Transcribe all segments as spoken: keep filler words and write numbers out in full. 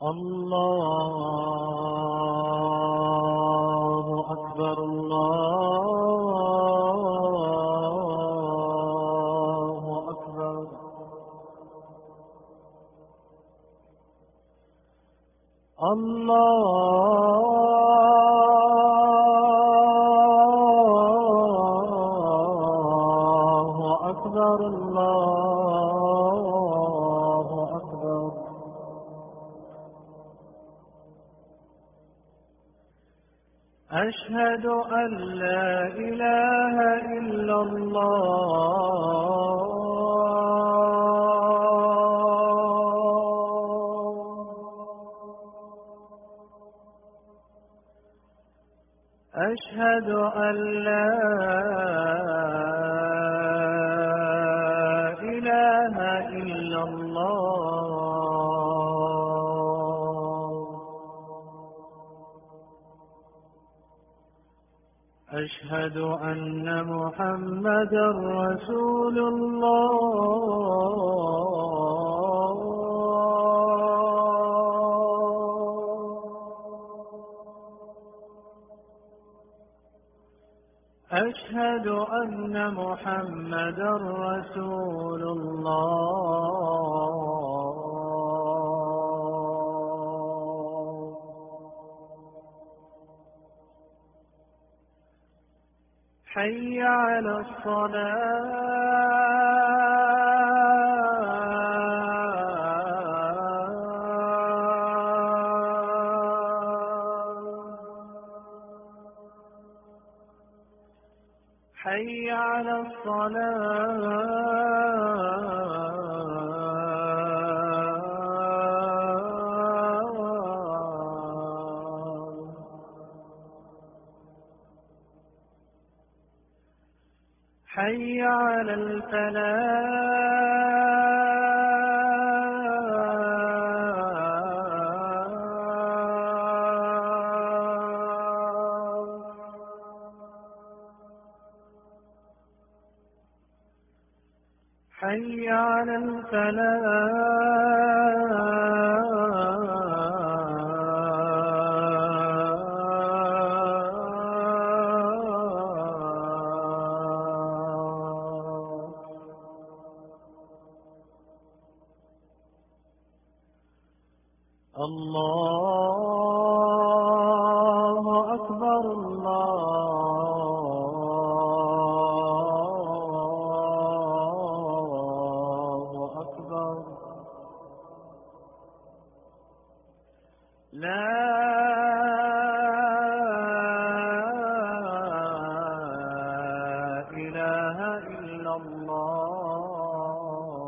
الله أكبر الله أكبر. الله أكبر الله أكبر. أشهد أن لا إله إلا الله. أشهد أن لا إله إلا الله. أشهد أن محمدا رسول الله. أشهد أن محمدا رسول الله. حي على الصلاة. حي على الصلاة. حي على الفلاح. حي على الفلاح. الله أكبر الله أكبر. لا إله إلا الله.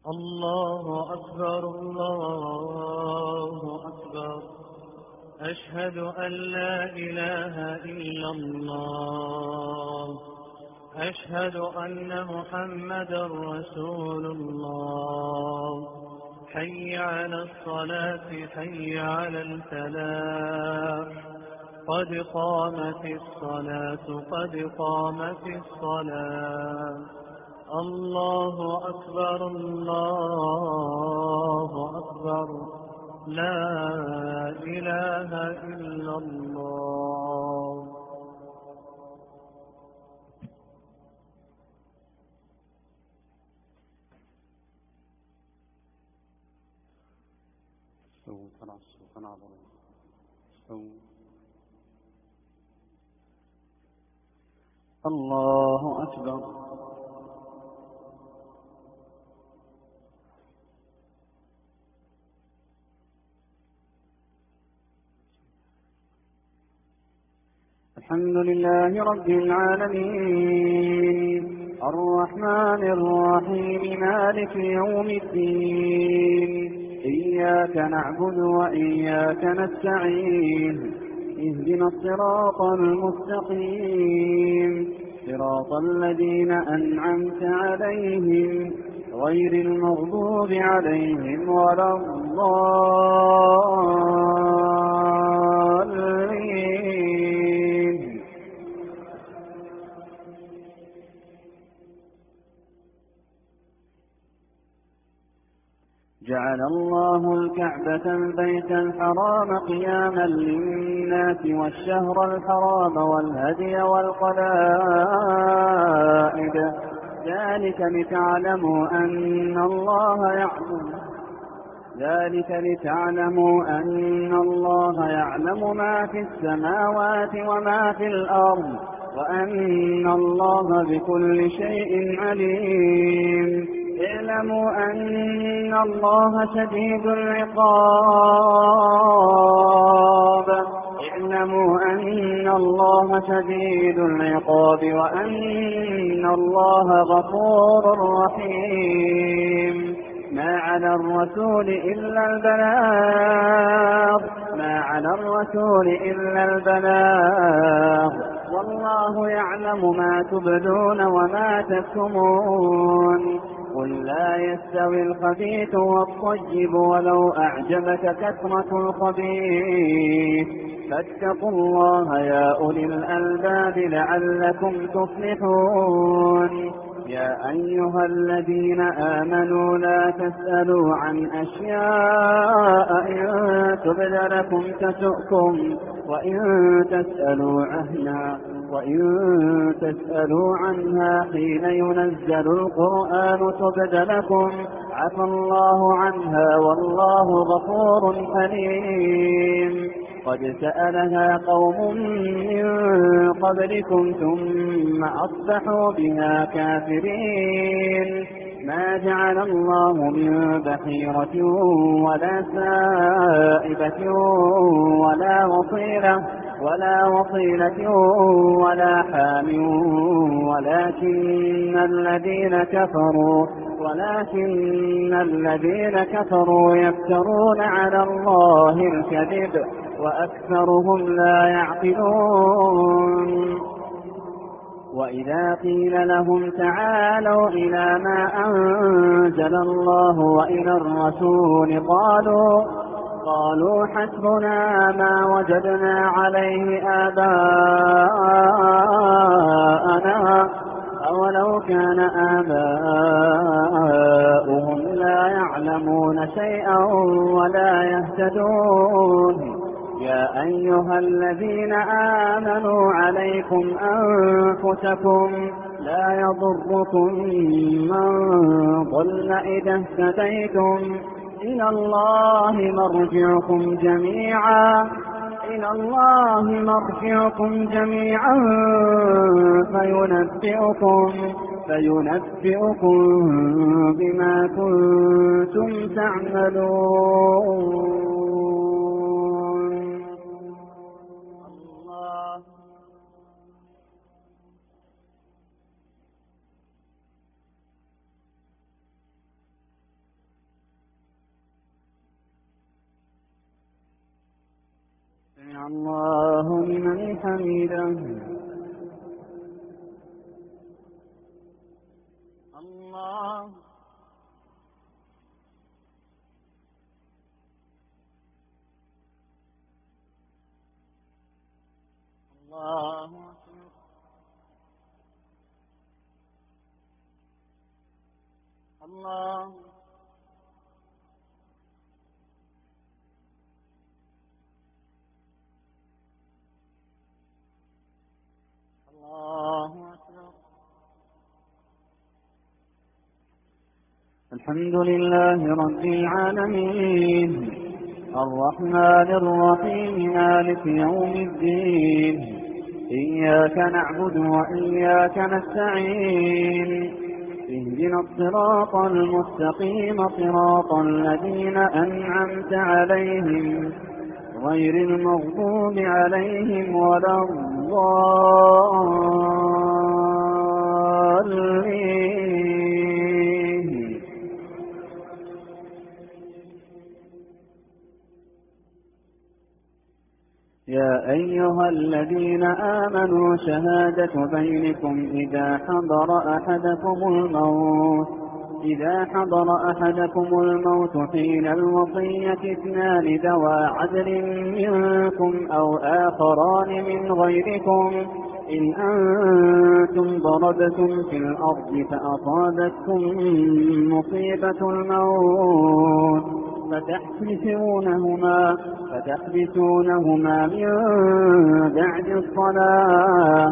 الله أكبر الله أكبر. أشهد أن لا إله إلا الله. أشهد أن محمدا رسول الله. حي على الصلاة حي على الفلاح. قد قامت الصلاة قد قامت الصلاة. الله أكبر الله أكبر. لا إله إلا الله. استووا تنعصوا تنعظروا استووا. الله أكبر. الحمد لله رب العالمين الرحمن الرحيم مالك يوم الدين. إياك نعبد وإياك نستعين. اهدنا الصراط المستقيم صراط الذين أنعمت عليهم غير المغضوب عليهم ولا الضالين. جعل الله الكعبة البيت الحرام قياما للناس والشهر الحرام والهدي والقلائد ذلك لتعلموا أن الله يعلم ذلك لتعلموا أن الله يعلم ما في السماوات وما في الأرض وأن الله بكل شيء عليم. اعلموا أن الله شديد العقاب اعلموا أن الله شديد العقاب وأن الله غفور رحيم. ما على الرسول إلا البلاغ ما على الرسول إلا البلاغ والله يعلم ما تبدون وما تكتمون. قل لا يستوي الخبيث والطيب ولو أعجبك كثرة الخبيث فاتقوا الله يا أولي الألباب لعلكم تفلحون. يا أيها الذين آمنوا لا تسألوا عن أشياء إن تبد لكم تسؤكم وإن تسألوا عنها وإن تسألوا عنها حين ينزل القرآن تبد لكم عفى الله عنها والله غفور حليم. قد سألها قوم من قبلكم ثم أصبحوا بها كافرين. ما جعل الله من بحيرة ولا سائبة ولا وصيلة ولا وصيلة ولا حام ولكن الذين كفروا ولكن الذين كفروا يفترون على الله الكذب وأكثرهم لا يعقلون. وإذا قيل لهم تعالوا إلى ما أنزل الله وإلى الرسول قالوا قالوا حسبنا ما وجدنا عليه آباءنا أولو كان آباؤهم لا يعلمون شيئا ولا يهتدون. يا أيها الذين آمنوا عليكم أنفسكم لا يضركم من ضل إذا اهتديتم إلى الله مرجعكم جميعا إلى الله مرجعكم جميعا فينبئكم فينبئكم بما كنتم تعملون. الله سمع الله لمن حمده. الله الله أكبر. الله الله أكبر. الحمد لله رب العالمين الرحمن الرحيم مالك يوم الدين إياك نعبد وإياك نستعين اهدنا الصراط المستقيم صراط الذين أنعمت عليهم غير المغضوب عليهم ولا الضالين. يا أيها الذين آمنوا شهادة بينكم إذا حضر أحدكم الموت إذا حضر أحدكم الموت حين الوصية اثنان ذوى عدل منكم أو آخران من غيركم إن أنتم ضربتم في الأرض فأصابتكم مصيبة الموت فتحبسونهما فتحبسونهما من بعد الصلاة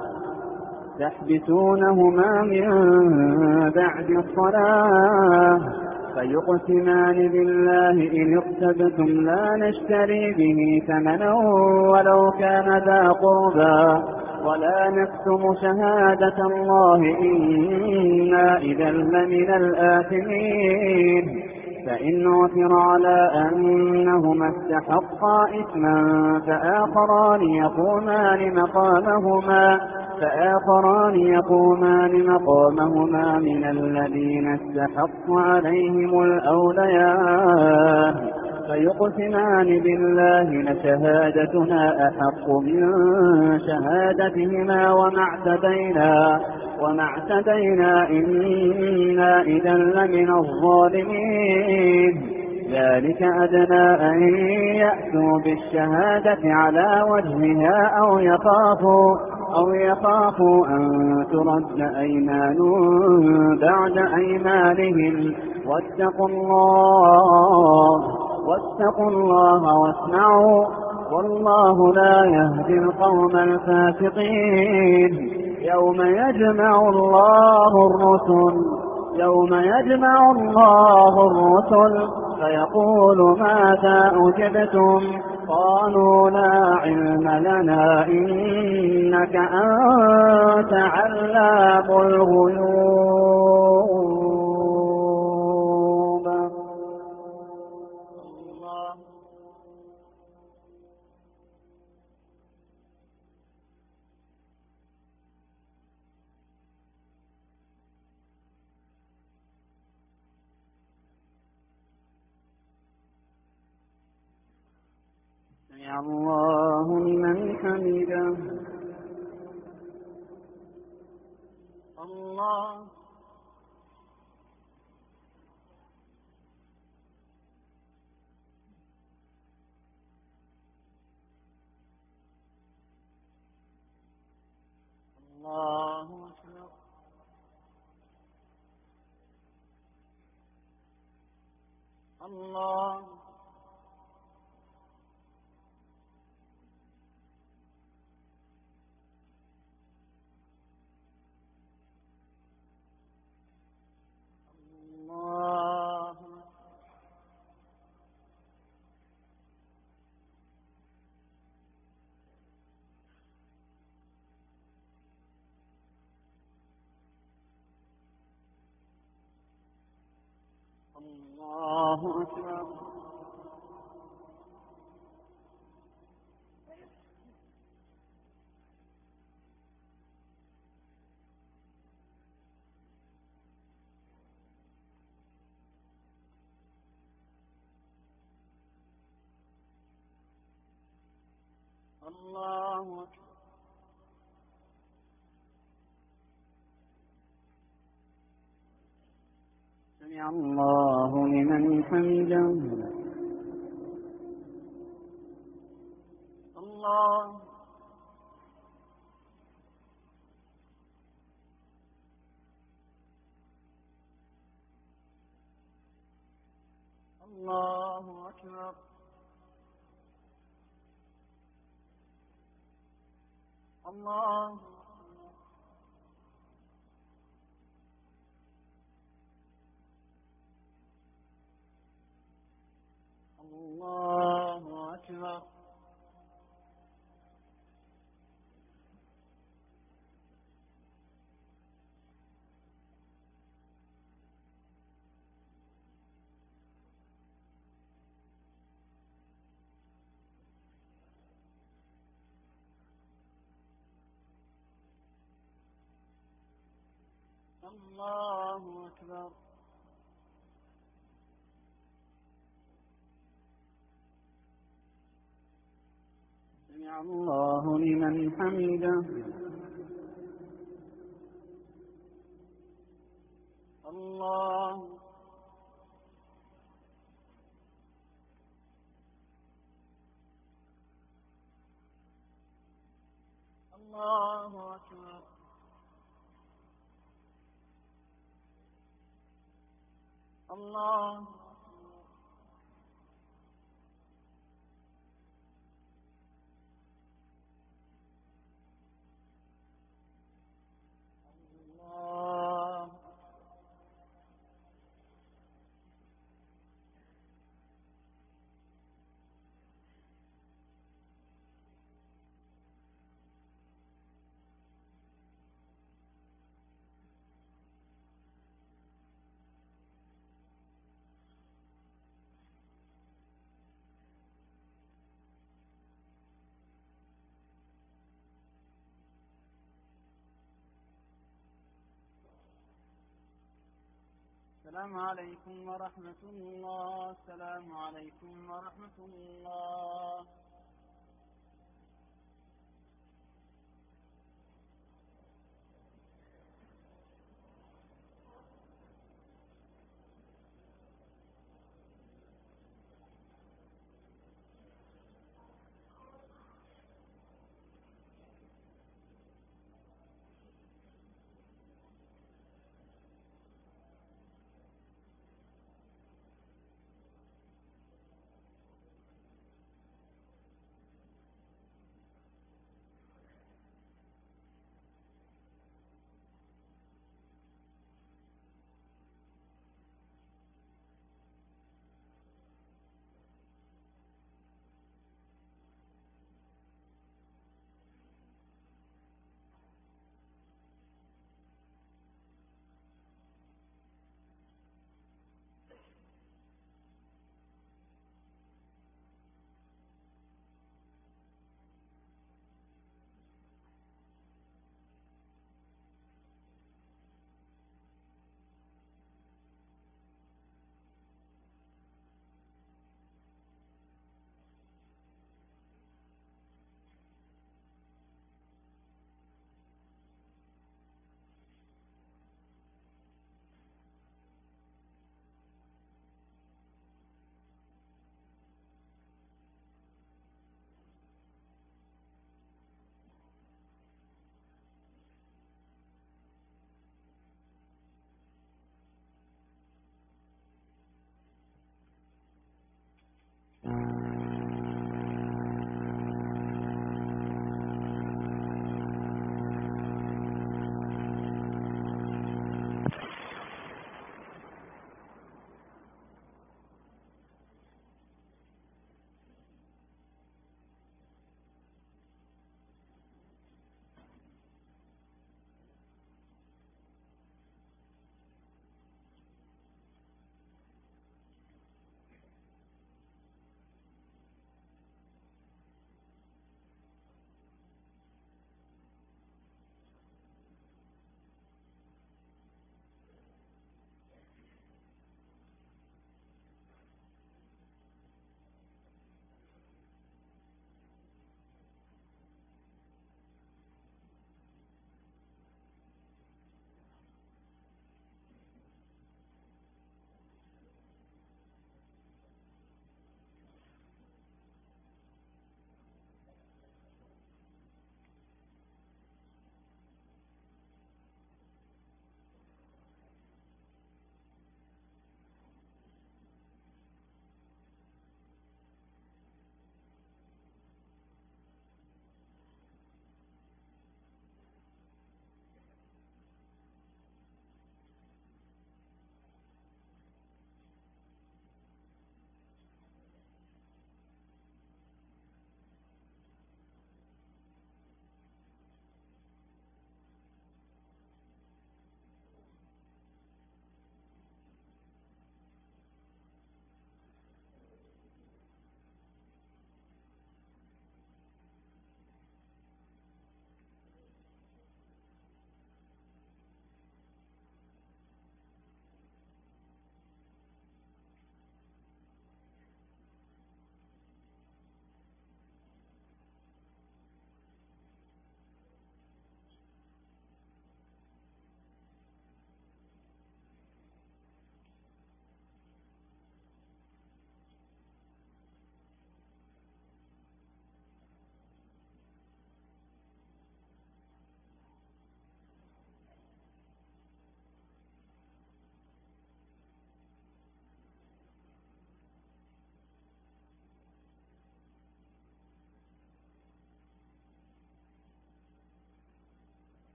تحبسونهما من بعد الصلاة فيقسمان بالله إن اقتبتم لا نشتري به ثمنا ولو كان ذا قربى ولا نكتم شهادة الله إنا إذا لمن الآثمين فإن عثر على أنهما استحقا إثما فآخران يقومان مقامهما فآخران يقومان مقامهما من الذين استحقوا عليهم الأوليان فيقسمان بالله لشهادتنا أحق من شهادتهما وما اعتدينا وما اعتدينا إنا إذا لمن الظالمين ذلك أدنى أن يأتوا بالشهادة على وجهها أو يخافوا أو يخافوا أن ترد أيمان بعد أيمانهم واتقوا الله واتقوا الله واسمعوا والله لا يهدي القوم الفاسقين يوم يجمع الله الرسل يوم يجمع الله الرسل فيقول ماذا أجبتم قالوا لا علم لنا إنك أنت علام الغيوب. سمع الله لمن حمده. الله الله أكبر. الله الله الله أكبر. الله أكبر. سمع الله لمن حمده. الله الله أكبر. الله الله أكبر. الله أكبر. سمع الله لمن حمده. الله الله أكبر. الله الله السلام عليكم ورحمة الله. السلام عليكم ورحمة الله.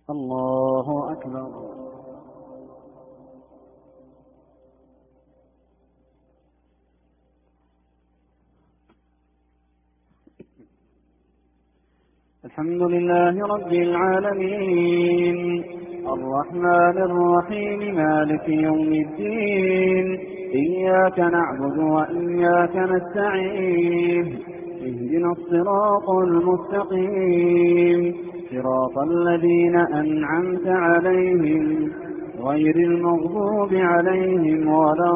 الله أكبر. الحمد لله رب العالمين الرحمن الرحيم مالك يوم الدين إياك نعبد وإياك نستعين اهدنا الصراط المستقيم صراط الذين أنعمت عليهم غير المغضوب عليهم ولا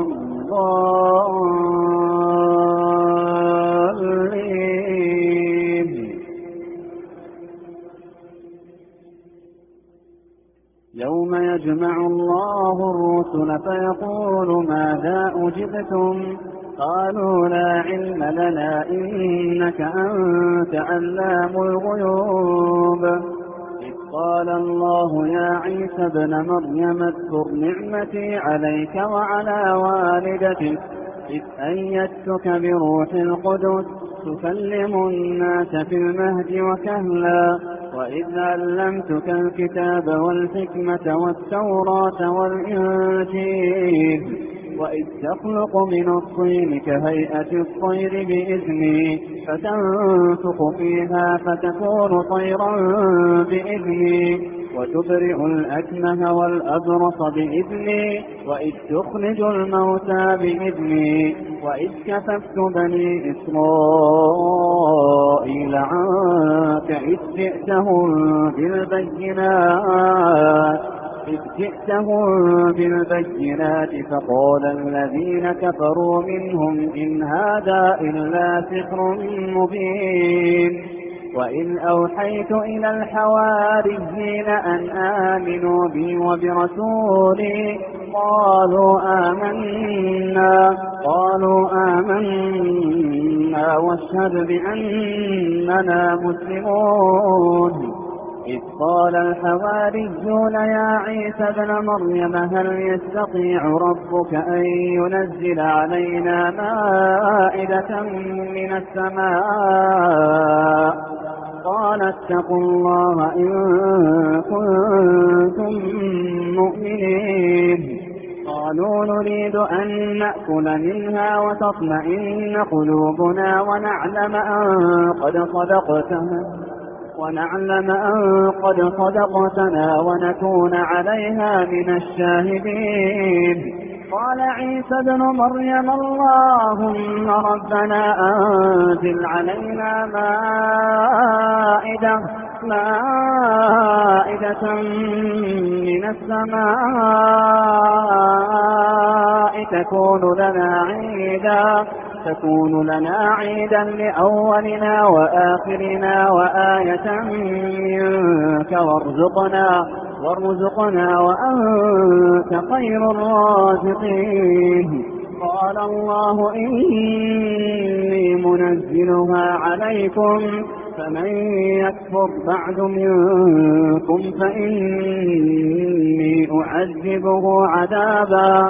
الضالين. يوم يجمع الله الرسل فيقول ماذا أجبتم قالوا لا علم لنا إنك أنت علام الغيوب. إذ قال الله يا عيسى ابن مريم اذكر نعمتي عليك وعلى والدتك إذ أيدتك بروح القدس تكلم الناس في المهد وكهلا وإذ علمتك الكتاب والحكمة والتوراة والإنجيل وإذ تخلق من الطين كهيئة الطير بإذني فتنفخ فيها فتكون طيرا بإذني وتبرئ الأكمه والأبرص بإذني وإذ تخرج الموتى بإذني وإذ كففت بني إسرائيل عنك إذ جئتهم بالبينات إذ جئتهم بالبينات فقال الذين كفروا منهم إن هذا إلا سحر مبين. وإذ أوحيت إلى الحواريين أن آمنوا بي وبرسولي قالوا آمنا قالوا آمنا واشهد بأننا مسلمون. إذ قال الحواريون يا عيسى ابن مريم هل يستطيع ربك أن ينزل علينا مائدة من السماء قال اتقوا الله إن كنتم مؤمنين. قالوا نريد أن نأكل منها وتطمئن قلوبنا ونعلم أن قد صدقتنا ونعلم أن قد صدقتنا ونكون عليها من الشاهدين. قال عيسى ابن مريم اللهم ربنا أنزل علينا مائدة مائدة من السماء تكون لنا عيدا تكون لنا عيدا لأولنا وآخرنا وآية منك وارزقنا وارزقنا وأنت خير الرازقين. قال الله إني منزلها عليكم فمن يكفر بعد منكم فإني أعذبه عذابا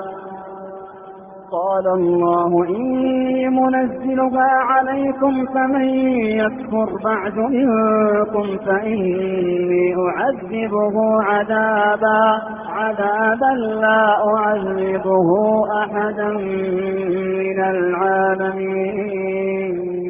قال الله إني منزلها عليكم فمن يكفر بعد منكم فإني أعذبه عذابا عذابا لا أعذبه أحدا من العالمين.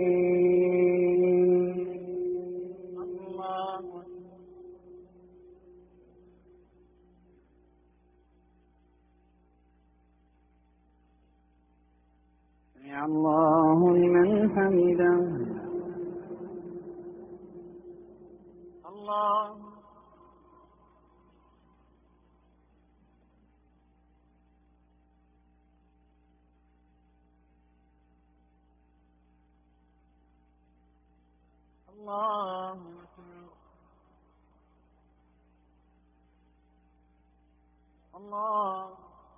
سمع الله لمن حمده. الله الله الله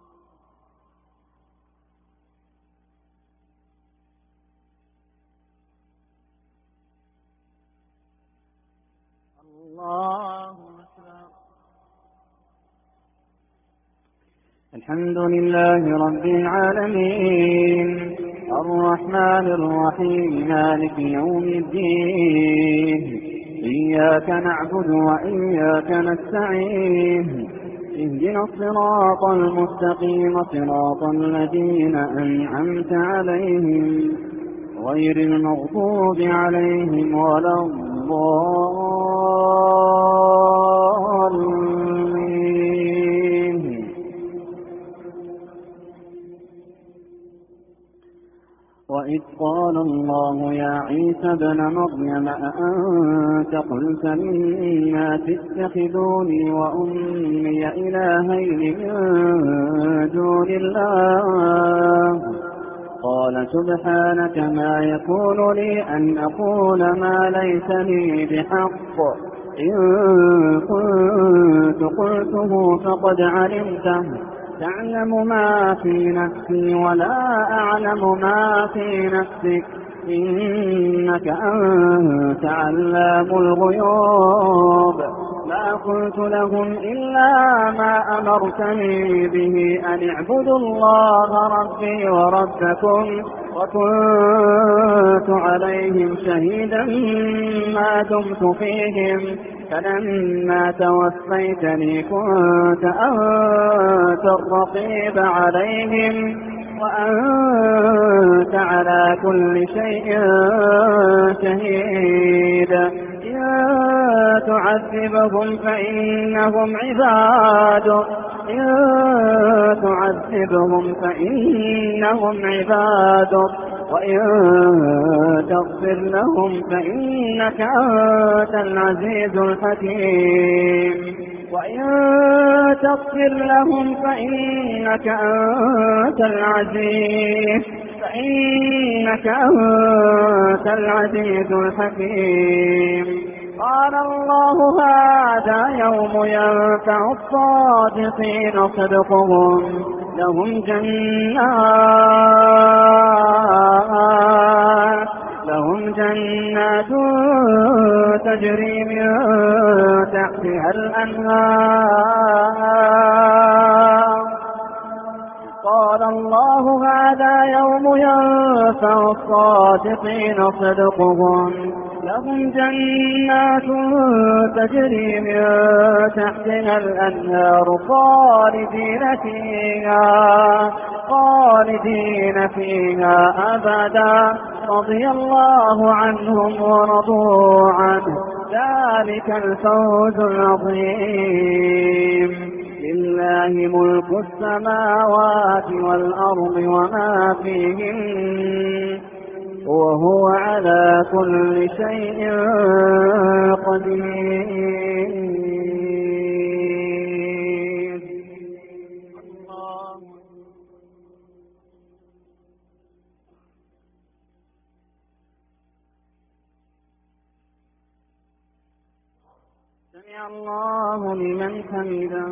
الله أكبر. الحمد لله رب العالمين الرحمن الرحيم مالك يوم الدين إياك نعبد وإياك نستعين اهدنا الصراط المستقيم صراط الذين أنعمت عليهم غير المغضوب عليهم ولا الضالين. وإذ قال الله يا عيسى ابن مريم أأنت قلت للناس اتخذوني وأمي إلهين من دون الله قال سبحانك ما يكون لي أن أقول ما ليس لي بحق إن كنت قلته فقد علمته تعلم ما في نفسي ولا أعلم ما في نفسك إنك أنت علام الغيوب. ما قلت لهم إلا ما أمرتني به أن اعبدوا الله ربي وربكم وكنت عليهم شهيدا ما دمت فيهم فلما توفيتني كنت أنت الرقيب عليهم وأنت على كل شيء شهيد. إن تعذبهم فإنهم عبادك إن تعذبهم فإنهم عبادك وإن تغفر لهم فإنك أنت العزيز الحكيم وإن تغفر لهم فإنك أنت العزيز فإنك أنت العزيز الحكيم. قال الله هذا يوم ينفع الصادقين صدقهم لهم جنات لهم جنات تجري من تحتها الأنهار. قال الله هذا يوم ينفع الصادقين صدقهم لهم جنات تجري من تحتها الأنهار خالدين فيها خالدين فيها أبدا رضي الله عنهم ورضوا عنه ذلك الفوز العظيم. لله ملك السماوات والأرض وما فيهن وهو على كل شيء قدير. الله سمع الله لمن حمده.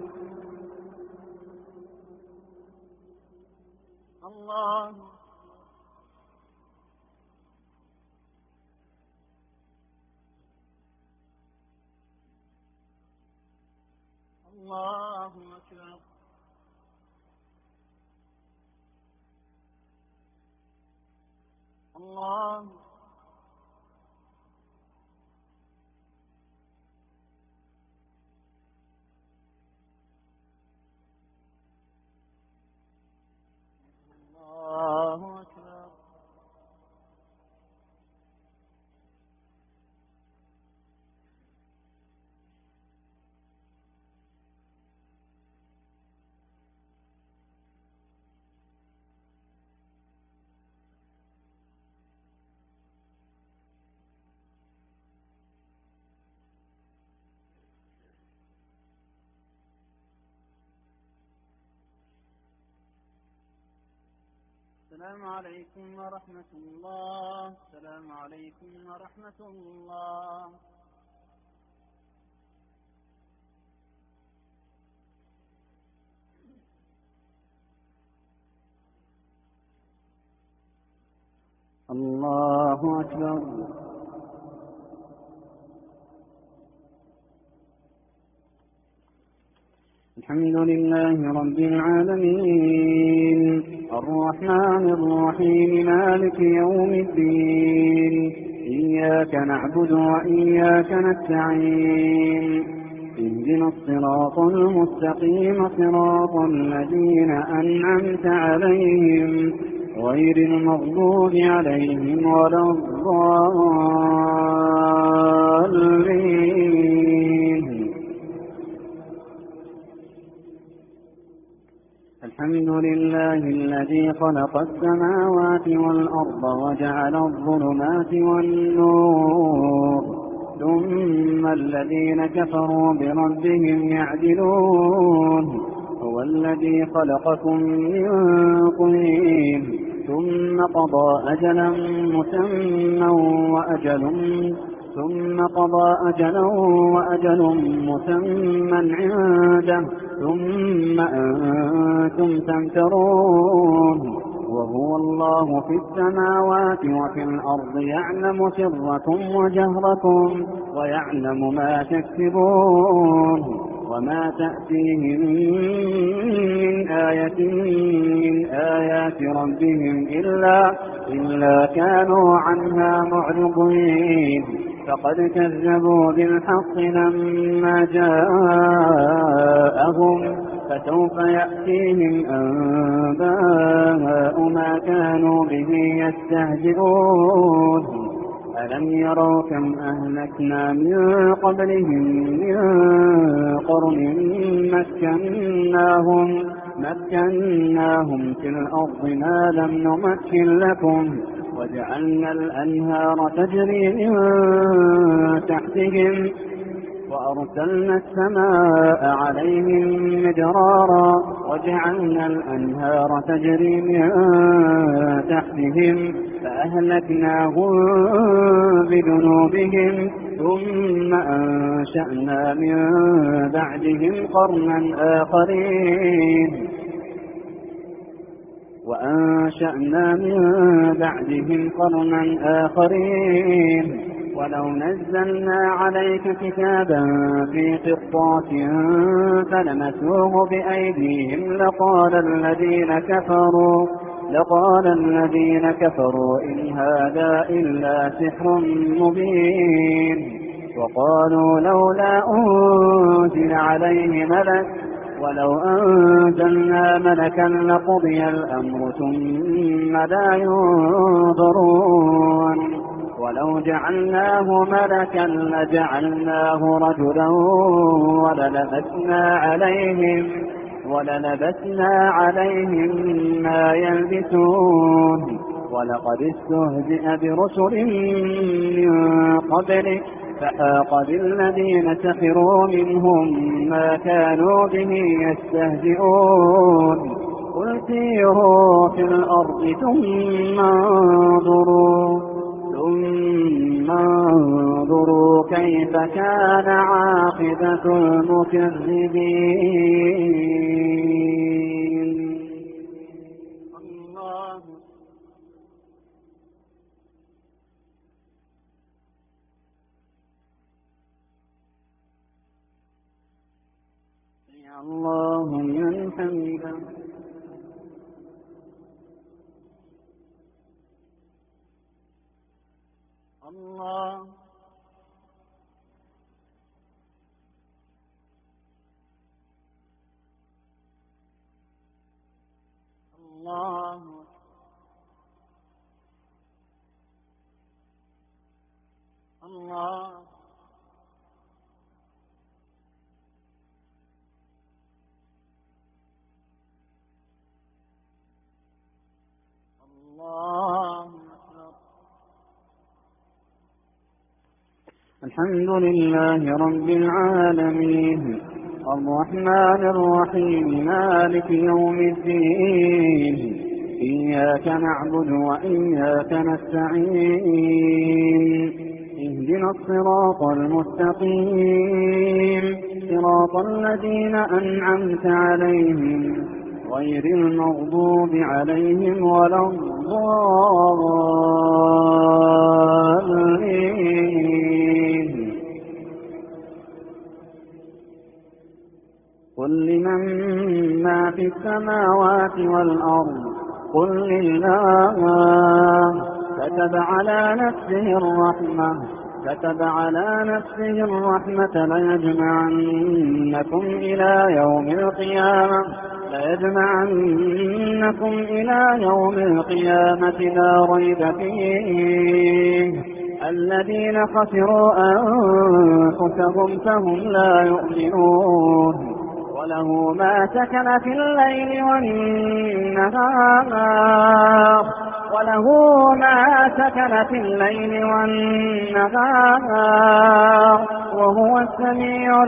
الله الله أكبر. الله الله أكبر. السلام عليكم ورحمة الله. السلام عليكم ورحمة الله. الله أكبر. الحمد لله رب العالمين الرحمن الرحيم مالك يوم الدين إياك نعبد وإياك نستعين اهدنا الصراط المستقيم صراط الذين أنعمت عليهم غير المغضوب عليهم ولا الضالين. الحمد لله الذي خلق السماوات والأرض وجعل الظلمات والنور ثم الذين كفروا بربهم يعدلون. هو الذي خلقكم من طين ثم قضى أجلا مسمى وأجل ثم قضى أجلا وأجل مسمى عنده ثم أنتم تمترون. وهو الله في السماوات وفي الأرض يعلم سركم وجهركم ويعلم ما تكسبون. وما تأتيهم من آية من آيات ربهم إلا, إلا كانوا عنها معرضين. فقد كذبوا بالحق لما جاءهم فسوف يأتيهم أنباء ما كانوا به يستهزئون. ألم يروا كم أهلكنا من قبلهم من قرن مكناهم, مكناهم في الأرض ما لم نمكن لكم وجعلنا الأنهار تجري من تحتهم وأرسلنا السماء عليهم مدرارا وجعلنا الأنهار تجري من تحتهم فأهلكناهم بذنوبهم ثم أنشأنا من بعدهم قرنا آخرين وأنشأنا من بعدهم قرنا آخرين ولو نزلنا عليك كتابا في قرطاس فلمسوه بأيديهم لقال الذين كفروا لقال الذين كفروا إن هذا إلا سحر مبين. وقالوا لولا أنزل عليه ملك ولو أنزلنا ملكا لقضي الأمر ثم لا ينظرون. ولو جعلناه ملكا لجعلناه رجلا وللبسنا عليهم وللبسنا عليهم ما يلبسون. ولقد استهزئ برسل من قبلك فحاق بالذين سخروا منهم ما كانوا به يستهزئون. قل سيروا في الأرض ثم انظروا ثم انظروا كيف كان عاقبة المكذبين. الله الله لمن حمده. الله الله الله الله أكبر. الحمد لله رب العالمين الرحمن الرحيم مالك يوم الدين إياك نعبد وإياك نستعين اهدنا الصراط المستقيم صراط الذين أنعمت عليهم غير المغضوب عليهم ولا الضالين. قل لمن ما في السماوات والأرض قل لله كتب على نفسه الرحمة كتب على نفسه الرحمة ليجمعنكم إلى يوم القيامة ليجمعنكم إلى يوم القيامة لا ريب فيه الذين خسروا أنفسهم فهم لا يؤمنون وله ما سكن في الليل والنهار وله ما سكن في الليل والنهار وهو السميع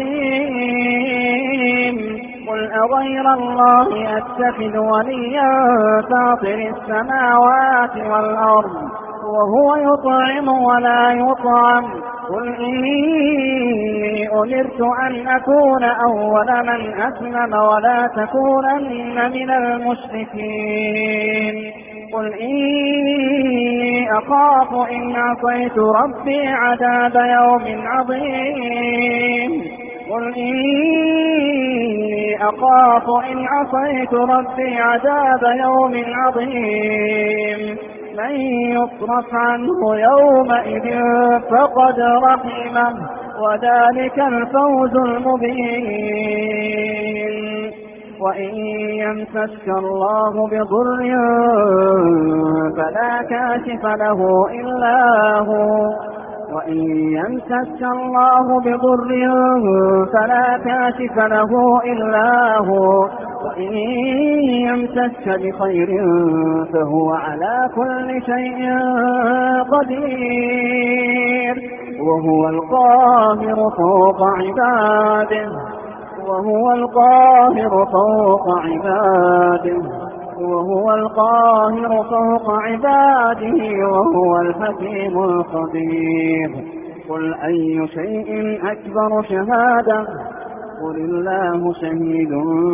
العليم قل أغير الله أتخذ وليا فاطر السماوات والأرض وهو يطعم ولا يطعم قل إني أمرت أن أكون أول من أسلم ولا تكونن من المشركين قل إني أخاف إن عصيت ربي عذاب يوم عظيم قل إني أخاف إن عصيت ربي عذاب يوم عظيم من يصرف عنه يومئذ فقد رحمه وذلك الفوز المبين وإن يمسسك الله بضر فلا كاشف له إلا هو وإن يمسسك الله بضر فلا كاشف له إلا هو وإن يمسسك بخير فهو على كل شيء قدير وهو القاهر فوق عباده وهو القاهر فوق عباده وهو القاهر فوق عباده وهو الحكيم الخبير قل أي شيء أكبر شهادة قل الله شهيد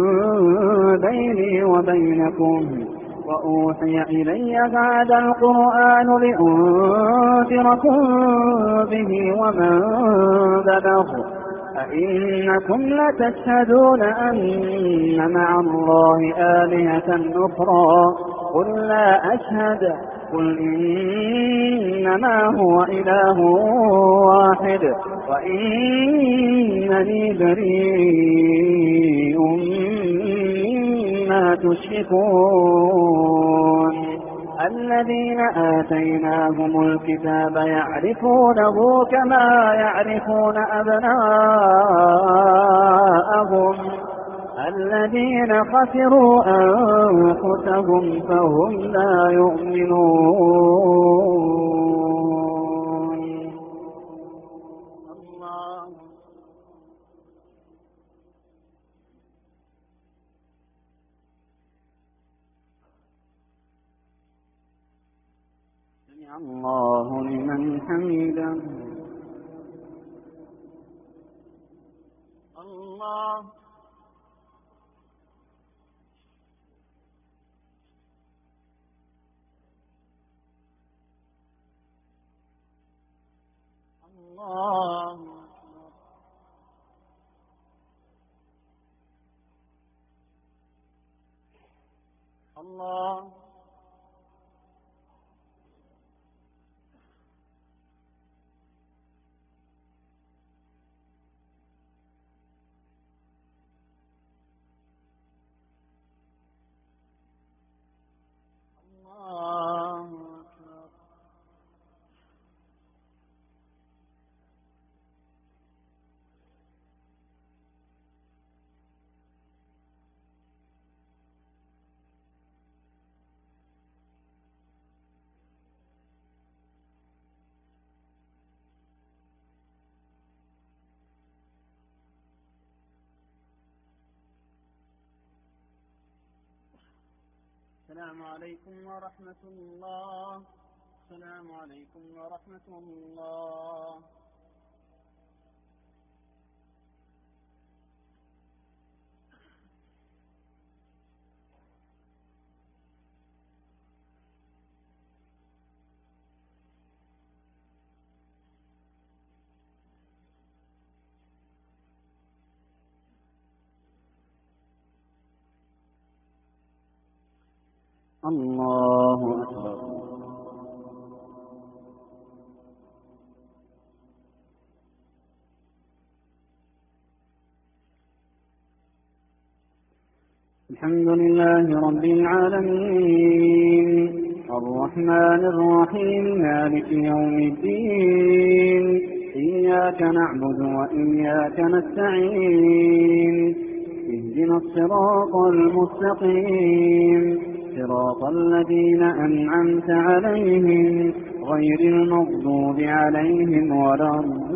بيني وبينكم وأوحي إلي هذا القرآن لأنذركم به ومن بلغ أئنكم لتشهدون أن مع الله آلهة أخرى قل لا أشهد قل إنما هو إله واحد وإنني بريء مما تشركون الذين آتيناهم الكتاب يعرفونه كما يعرفون أبناءهم الذين خسروا أنفسهم فهم لا يؤمنون الله سمع الله لمن حمده الله الله الله الله أكبر السلام عليكم ورحمة الله السلام عليكم ورحمة الله الله أكبر الحمد لله رب العالمين الرحمن الرحيم مالك يوم الدين إياك نعبد وإياك نستعين اهدنا الصراط المستقيم صراط الذين أنعمت عليهم غير المغضوب عليهم ولا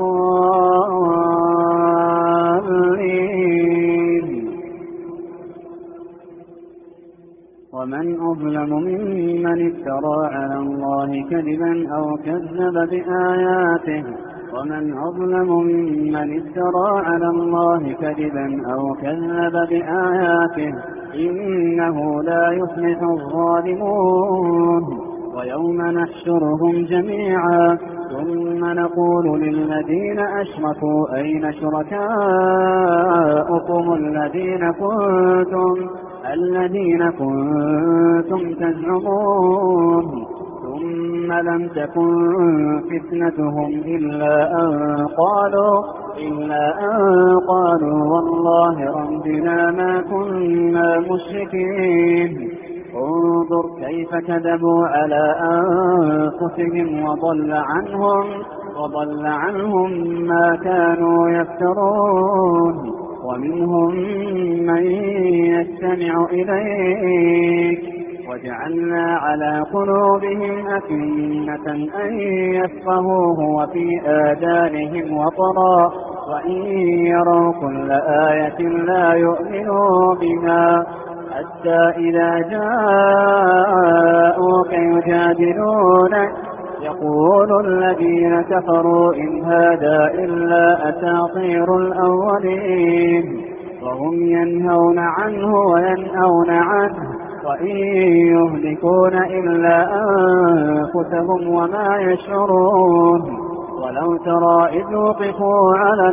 الضالين. ومن أظلم ممن افترى على الله كذبا أو كذب بآياته ومن أظلم ممن افترى على الله كذبا أو كذب بآياته إنه لا يفلح الظالمون. ويوم نحشرهم جميعا ثم نقول للذين أشركوا أين شركاؤكم الذين كنتم الذين كنتم تزعمون ثم لم تكن فتنتهم إلا أن قالوا إلا أن قالوا والله ربنا ما كنا مشركين. انظر كيف كذبوا على أنفسهم وضل عنهم وضل عنهم ما كانوا يفترون. ومنهم من يستمع إليك وجعلنا على قلوبهم أكنة أن يفقهوه وفي آذانهم وقرا وإن يروا كل آية لا يؤمنوا بها حتى إذا جاءوك يجادلونك يقول الذين كفروا إن هذا إلا أساطير الأولين وهم ينهون عنه وينأون عنه وإن يهلكون إلا أنفسهم وما يشعرون. ولو ترى إذ وقفوا على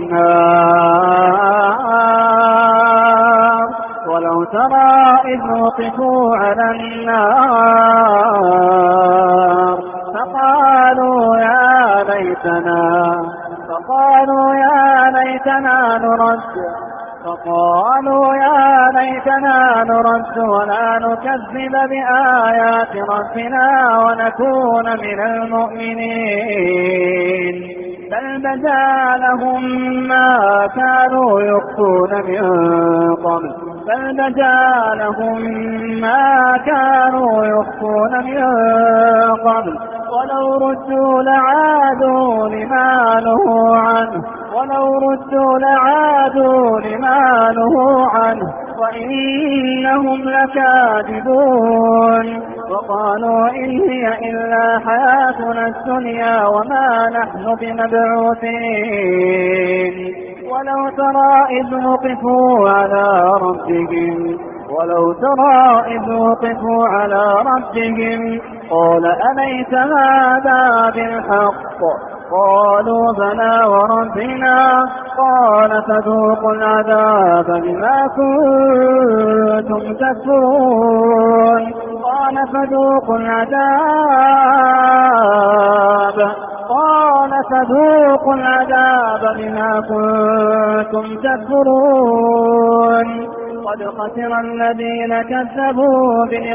النار ولو ترى إذ وقفوا على النار فقالوا يا ليتنا فقالوا يا ليتنا نرد فقالوا يا ليتنا نرد ولا نكذب بآيات ربنا ونكون من المؤمنين بل بدا لهم ما كانوا يخفون من قبل بل بدا لهم ما كانوا يخفون من قبل ولو ردوا لعادوا لما نهوا عنه ولو ردوا لعادوا لما نهوا عنه وإنهم لكاذبون. وقالوا إن هي إلا حياتنا الدنيا وما نحن بمبعوثين. ولو ترى إذ وقفوا على ربهم ولو ترى إذ وقفوا على ربهم قال أليس هذا بالحق قالوا بلى وربنا قال فذوقوا العذاب بما كنتم تكفرون قال فذوقوا العذاب قال فذوقوا العذاب بما كنتم تكفرون. قد خسر الذين كذبوا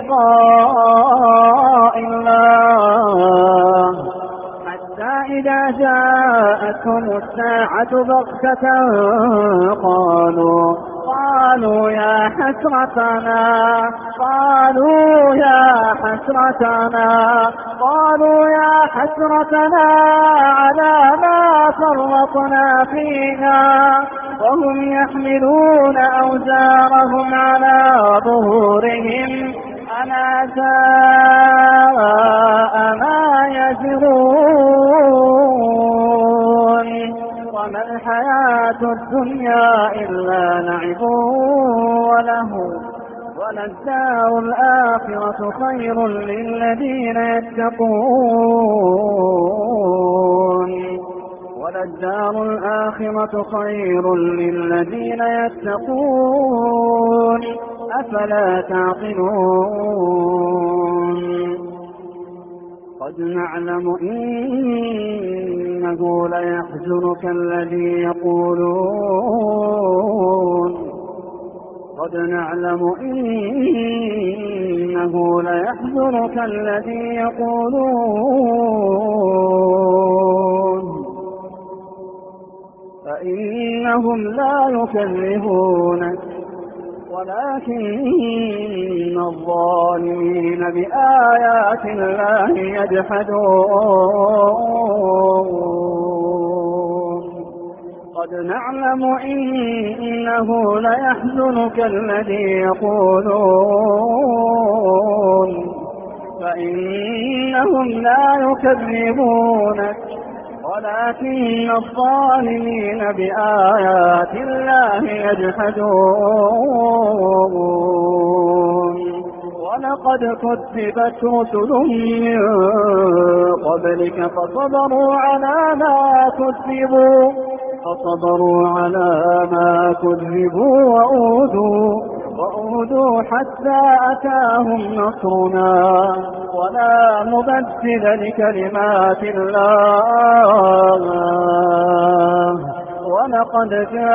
بلقاء الله حتى إذا جاءتهم الساعة بغتة قالوا قالوا يا حسرتنا قالوا يا حسرتنا قالوا يا حسرتنا على ما فرطنا فيها وهم يحملون أوزارهم على ظهورهم ألا ساء ما يزرون. وما الحياة الدنيا إلا لعب وله وللدار الآخرة خير للذين يتقون وللدار الآخرة خير للذين يتقون أفلا تعقلون. قد نعلم إنه ليحزنك الذي يقولون قد نعلم إنه ليحزنك الذي يقولون فإنهم لا يكذبونك ولكن الظالمين بآيات الله يجحدون قد نعلم إنه ليحزنك الذي يقولون فإنهم لا يكذبونك ولكن الظالمين بآيات الله يجحدون ولقد كذبت رسل من قبلك فصبروا على ما كذبوا فصبروا على ما كذبوا وأوذوا وأوذوا حتى أتاهم نصرنا ولا مبدل لكلمات الله ولقد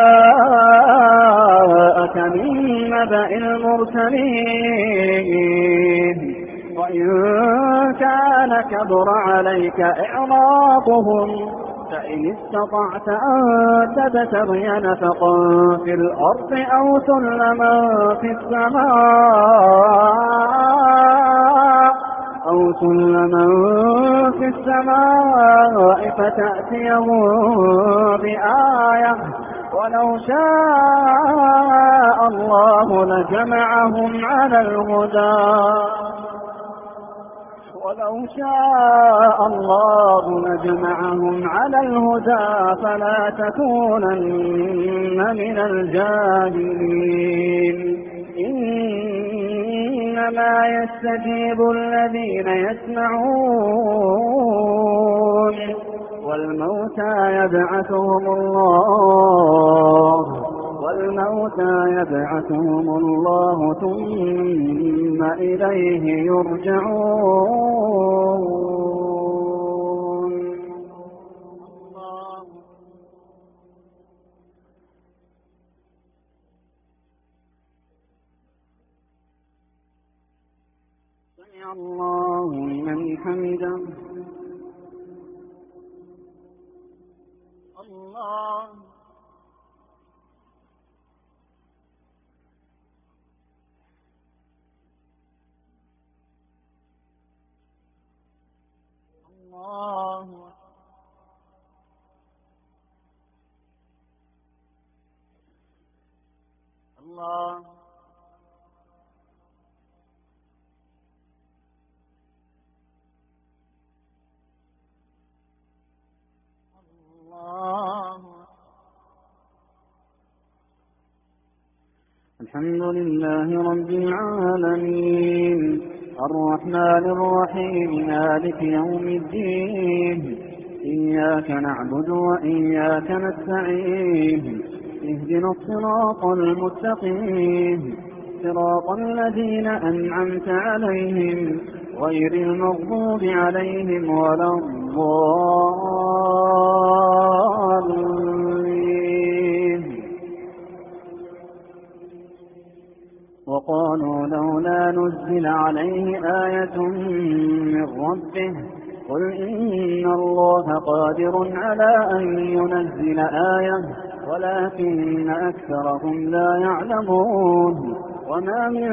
جاءك من نبأ المرسلين وإن كان كبر عليك إعراضهم فإن استطعت أن تبتغي نفقا في الأرض أو سلما في السماء أو سلما في السماء فتأتيهم بآية ولو شاء الله لجمعهم على الهدى ولو شاء الله لجمعهم على الهدى فلا تكونن من الجاهلين إنما يستجيب الذين يسمعون والموتى يبعثهم الله والموتى يبعثهم الله ثم إليه يرجعون الله سمع الله لمن حمده الله الله الله الله الحمد لله رب العالمين الرحمن الرحيم مالك يوم الدين إياك نعبد وإياك نستعين اهدنا الصراط المستقيم صراط الذين أنعمت عليهم غير المغضوب عليهم ولا الضالين وقالوا لولا نزل عليه آية من ربه قل إن الله قادر على أن ينزل آية ولكن أكثرهم لا يعلمون وما من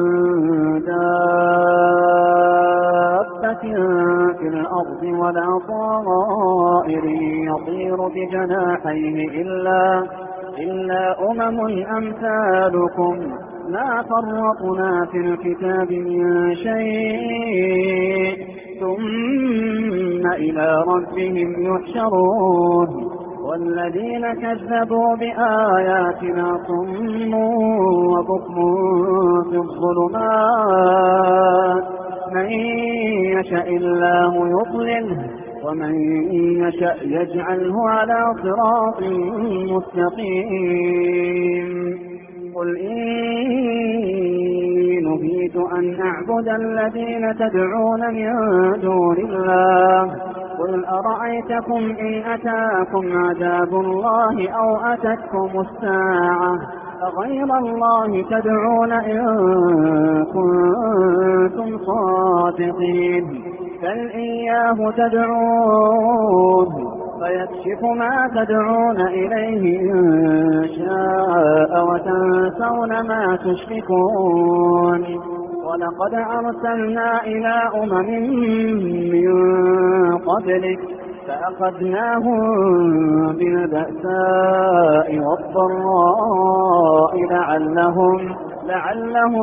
دابة في الأرض ولا طائر يطير بجناحيه إلا, إلا أمم أمثالكم ما فرطنا في الكتاب من شيء ثم إلى ربهم يحشرون والذين كذبوا بآياتنا صم وبكم في الظلمات من يشاء الله يضلله ومن يشاء يجعله على صراط مستقيم قل إني نهيت أن أعبد الذين تدعون من دون الله قل أرأيتكم إن أتاكم عذاب الله أو أتتكم الساعة أغير الله تدعون إن كنتم صادقين بل إياه تدعون فيكشف ما تدعون إليه إن شاء وتنسون ما تشركون ولقد أرسلنا إلى أمم من قبلك فأخذناهم بالبأساء والضراء لعلهم, لعلهم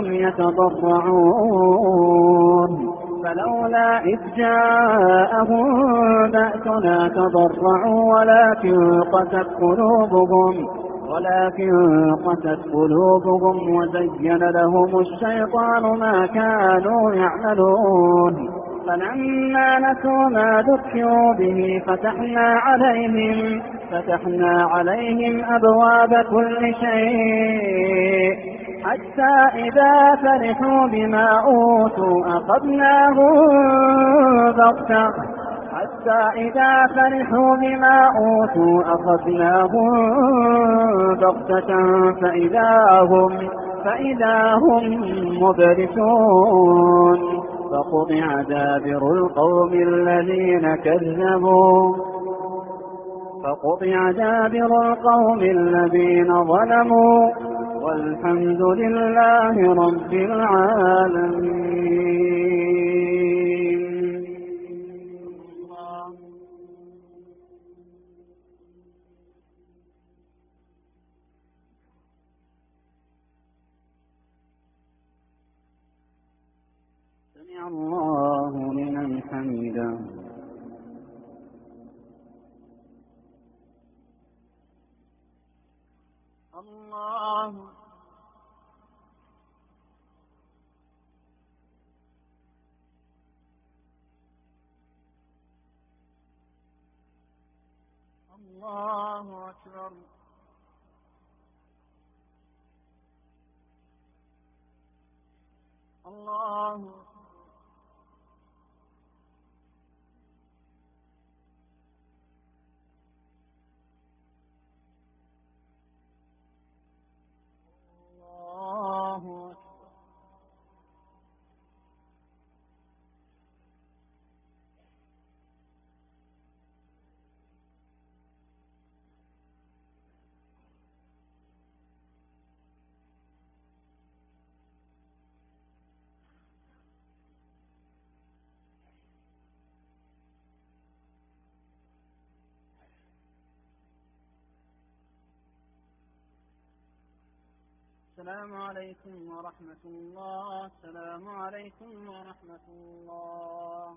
يتضرعون فلولا إذ جاءهم بأسنا تضرعوا ولكن قست قلوبهم ولكن قست قلوبهم وزين لهم الشيطان ما كانوا يعملون فلما نسوا ما ذكروا به فتحنا عليهم فتحنا عليهم أبواب كل شيء حتى إذا فرحوا بما أوتوا أخذناهم بغتة حتى إذا فرحوا بما أوتوا أخذناهم بغتة فإذا هم فإذا هم مبلسون فقطع دابر القوم الذين كذبوا فقطع دابر القوم الذين ظلموا والحمد لله رب العالمين. سمع الله لمن حمده. الله الله أكبر. الله السلام عليكم ورحمة الله. السلام عليكم ورحمة الله.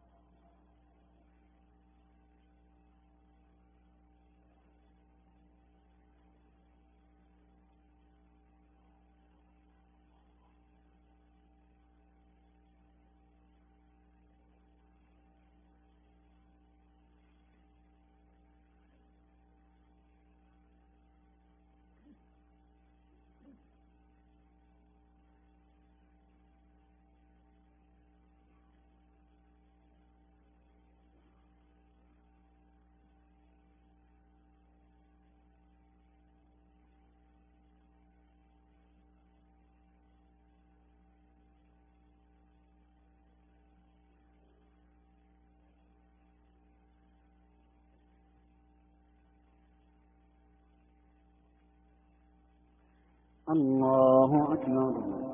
الله أكبر.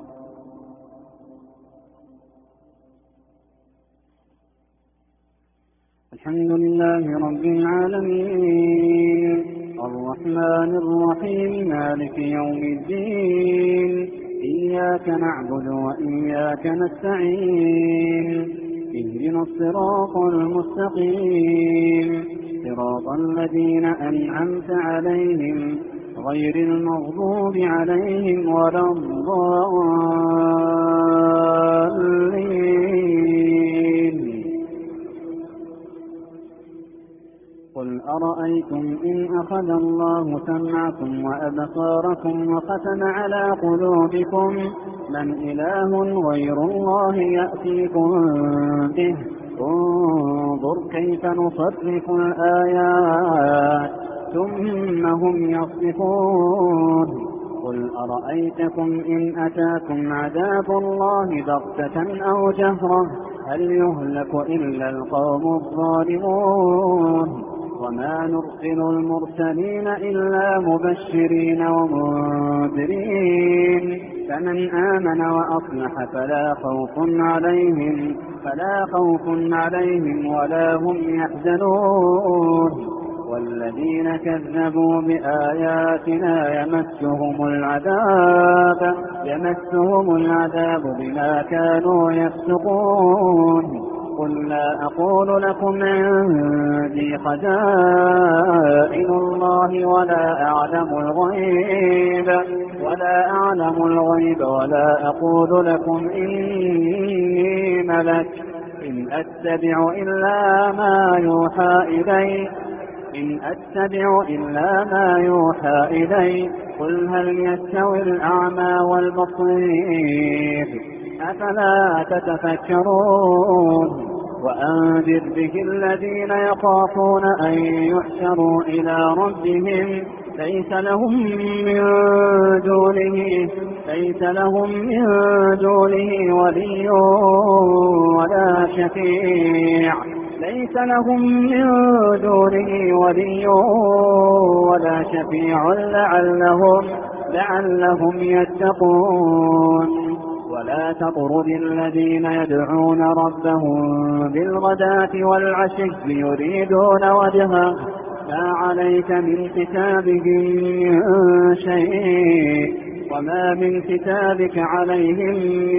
الحمد لله رب العالمين الرحمن الرحيم مالك يوم الدين إياك نعبد وإياك نستعين اهدنا الصراط المستقيم صراط الذين أنعمت عليهم غير المغضوب عليهم ولا الضالين. قل أرأيتم إن أخذ الله سمعكم وأبصاركم وختم على قلوبكم من إله غير الله يأتيكم به انظر كيف نصرف الآيات ثم هم يصدفون قل أرأيتكم إن أتاكم عذاب الله بغتة أو جهرة هل يهلك إلا القوم الظالمون وما نرسل المرسلين إلا مبشرين ومنذرين فمن آمن وأصلح فلا خوف عليهم فلا خوف عليهم ولا هم يحزنون والذين كذبوا بآياتنا يمسهم العذاب يمسهم العذاب بما كانوا يفسقون قل لا أقول لكم عندي خزائن الله ولا أعلم الغيب ولا أعلم الغيب ولا أقول لكم إني ملك إن أتبع إلا ما يوحى إلي إن أتبع إلا ما يوحى إلي قل هل يستوي الأعمى والبصير أفلا تتفكرون وأنذر به الذين يخافون أن يحشروا إلى ربهم ليس لهم من دونه ليس لهم من دونه ولي ولا شفيع ليس لهم من دونه ولي ولا شفيع لعلهم لعلهم يتقون ولا تطرد الذين يدعون ربهم بالغداة والعشي يريدون وجهه ما عليك من حسابهم من شيء وما من كتابك عليهم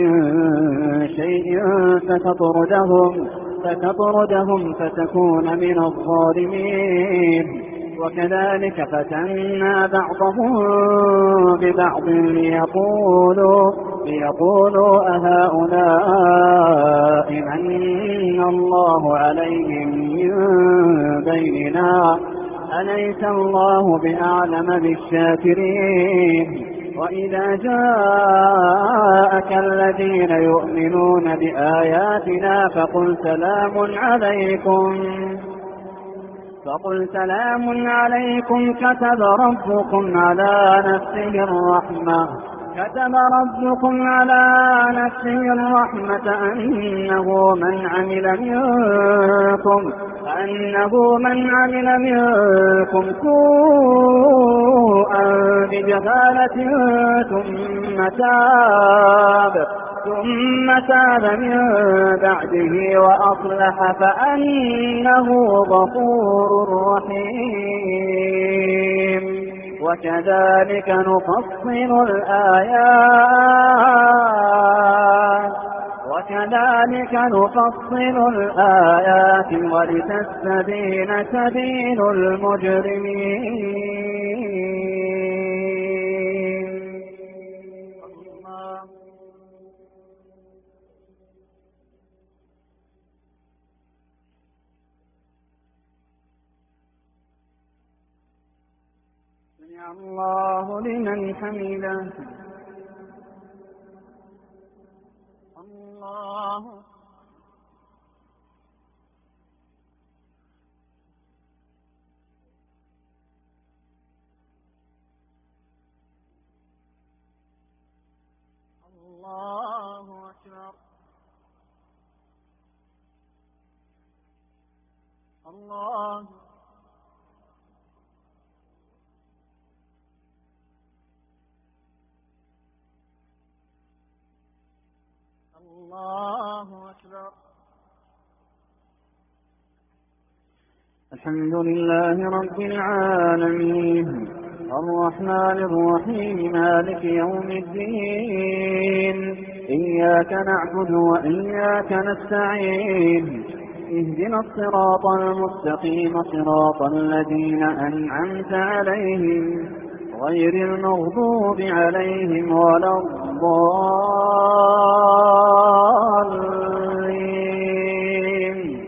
من شيء فتطردهم فتطردهم فتكون من الظالمين وكذلك فتنا بعضهم ببعض ليقولوا ليقولوا أهؤلاء من الله عليهم من بيننا أليس الله بأعلم بالشاكرين وإذا جاءك الذين يؤمنون بآياتنا فقل سلام عليكم فقل سلام عليكم كتب ربكم على نفسه الرحمة كتب ربكم على نفسه الرحمة أنه من عمل منكم أنه من عمل منكم سوءا بجهالة ثم تاب ثم تاب من بعده وأصلح فأنه غفور رحيم وكذلك نفصل الآيات وكذلك نفصل الآيات ولتستبين سبيل المجرمين. سمع الله لمن حمده. الله الله أكبر. الله الله أكبر. الحمد لله رب العالمين الرحمن الرحيم مالك يوم الدين إياك نعبد وإياك نستعين اهدنا الصراط المستقيم صراط الذين أنعمت عليهم غير المغضوب عليهم ولا الضالين.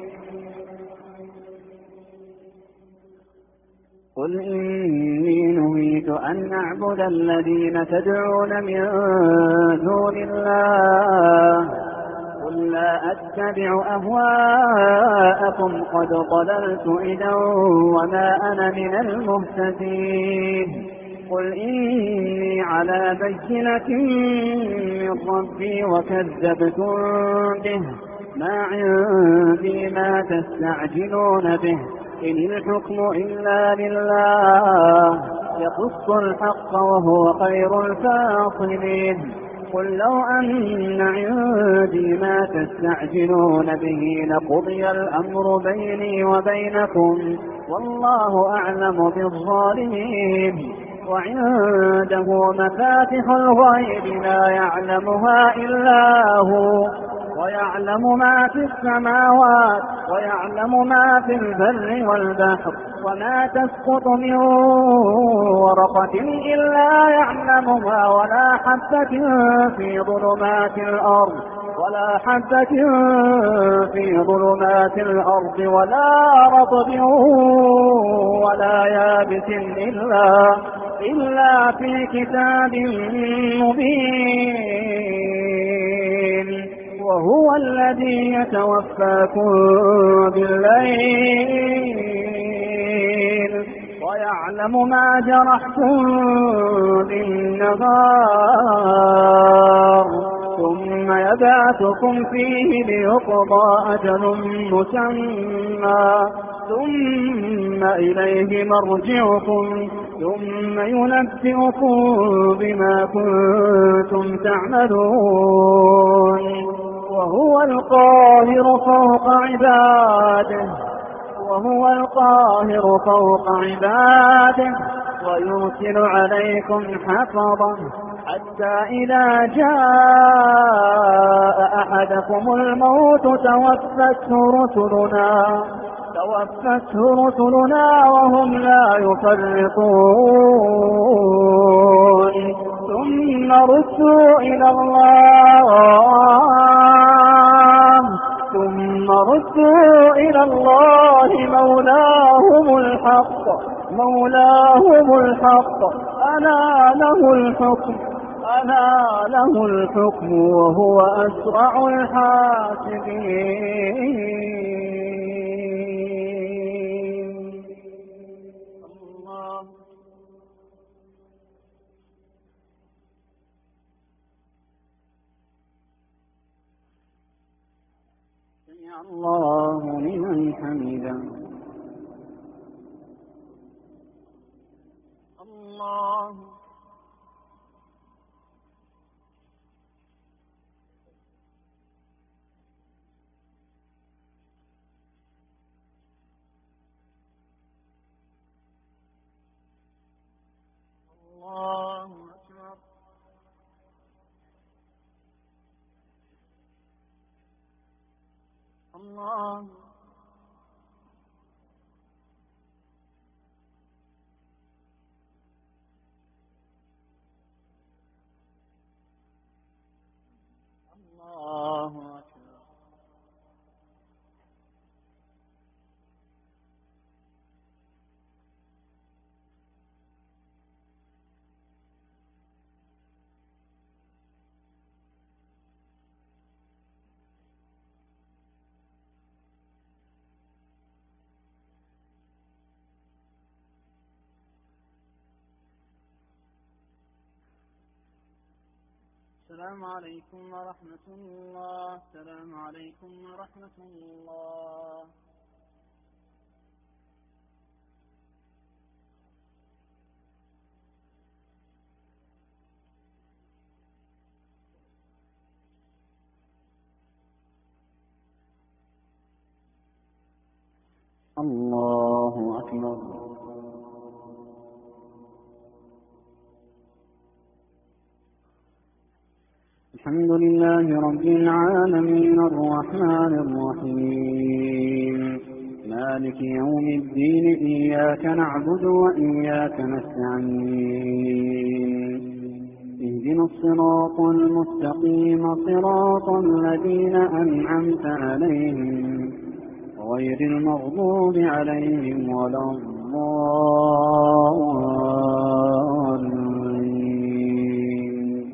قل إني نهيت أن أعبد الذين تدعون من دون الله قل لا أتبع أهواءكم قد ضللت إذا وما أنا من المهتدين قل إني على بينة من ربي وكذبتم به، ما عندي ما تستعجلون به، إن الحكم إلا لله يقص الحق وهو خير الفاصلين. قل لو أن عندي ما تستعجلون به لقضي الأمر بيني وبينكم والله أعلم بالظالمين. وعنده مفاتح الغيب لا يعلمها إلا هو، ويعلم ما في السماوات ويعلم ما في البر والبحر، وما تسقط من ورقة إلا يعلمها، ولا حبة في ظلمات الأرض ولا حبة في ظلمات الأرض ولا رطب ولا يابس إلا, إلا في كتاب مبين. وهو الذي يتوفاكم بالليل ويعلم ما جرحتم بالنهار، ثم يبعثكم فيه ليقضى أجل مسمى، ثم إليه مرجعكم ثم ينبئكم بما كنتم تعملون. وهو القاهر فوق عباده وهو القاهر فوق عباده ويرسل عليكم حفظا حتى إذا جاء أحدكم الموت توفته رسلنا توفته رسلنا وهم لا يفرطون، ثم ردوا إلى الله ثم ردوا إلى الله مولاهم الحق مولاهم الحق ألا له الحكم ألا له الحكم وهو أسرع الحاسبين. الله سمع الله لمن حمده. الله الله أكبر. الله الله أكبر. السلام عليكم ورحمة الله. السلام عليكم ورحمة الله. الله أكبر. الحمد لله رب العالمين الرحمن الرحيم مالك يوم الدين إياك نعبد وإياك نستعين اهدنا الصراط المستقيم صراط الذين أنعمت عليهم غير المغضوب عليهم ولا الضالين.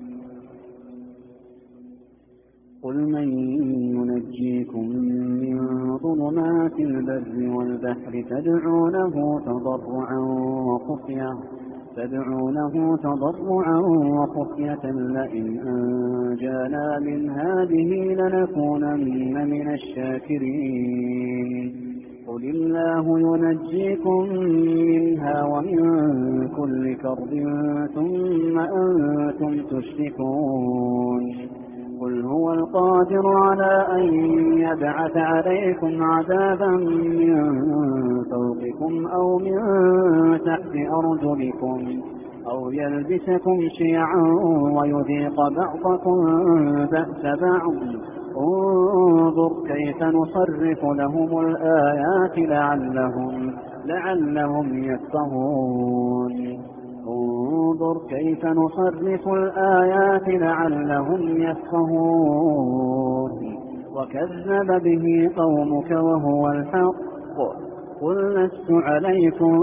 قل من ينجيكم من ظلمات البر والبحر تدعونه تضرعا وخفية تدعونه تضرعا وخفية لئن أنجانا من هذه لنكونن من الشاكرين قل الله ينجيكم منها ومن كل كرب ثم أنتم تشركون قل هو القادر على أن يبعث عليكم عذابا من فوقكم أو من تحت أرجلكم أو يلبسكم شيعا ويذيق بعضكم بأس بعض انظر كيف نصرف لهم الآيات لعلهم, لعلهم يفقهون انظر كيف نصرف الآيات لعلهم يفقهون وكذب به قومك وهو الحق قل لست عليكم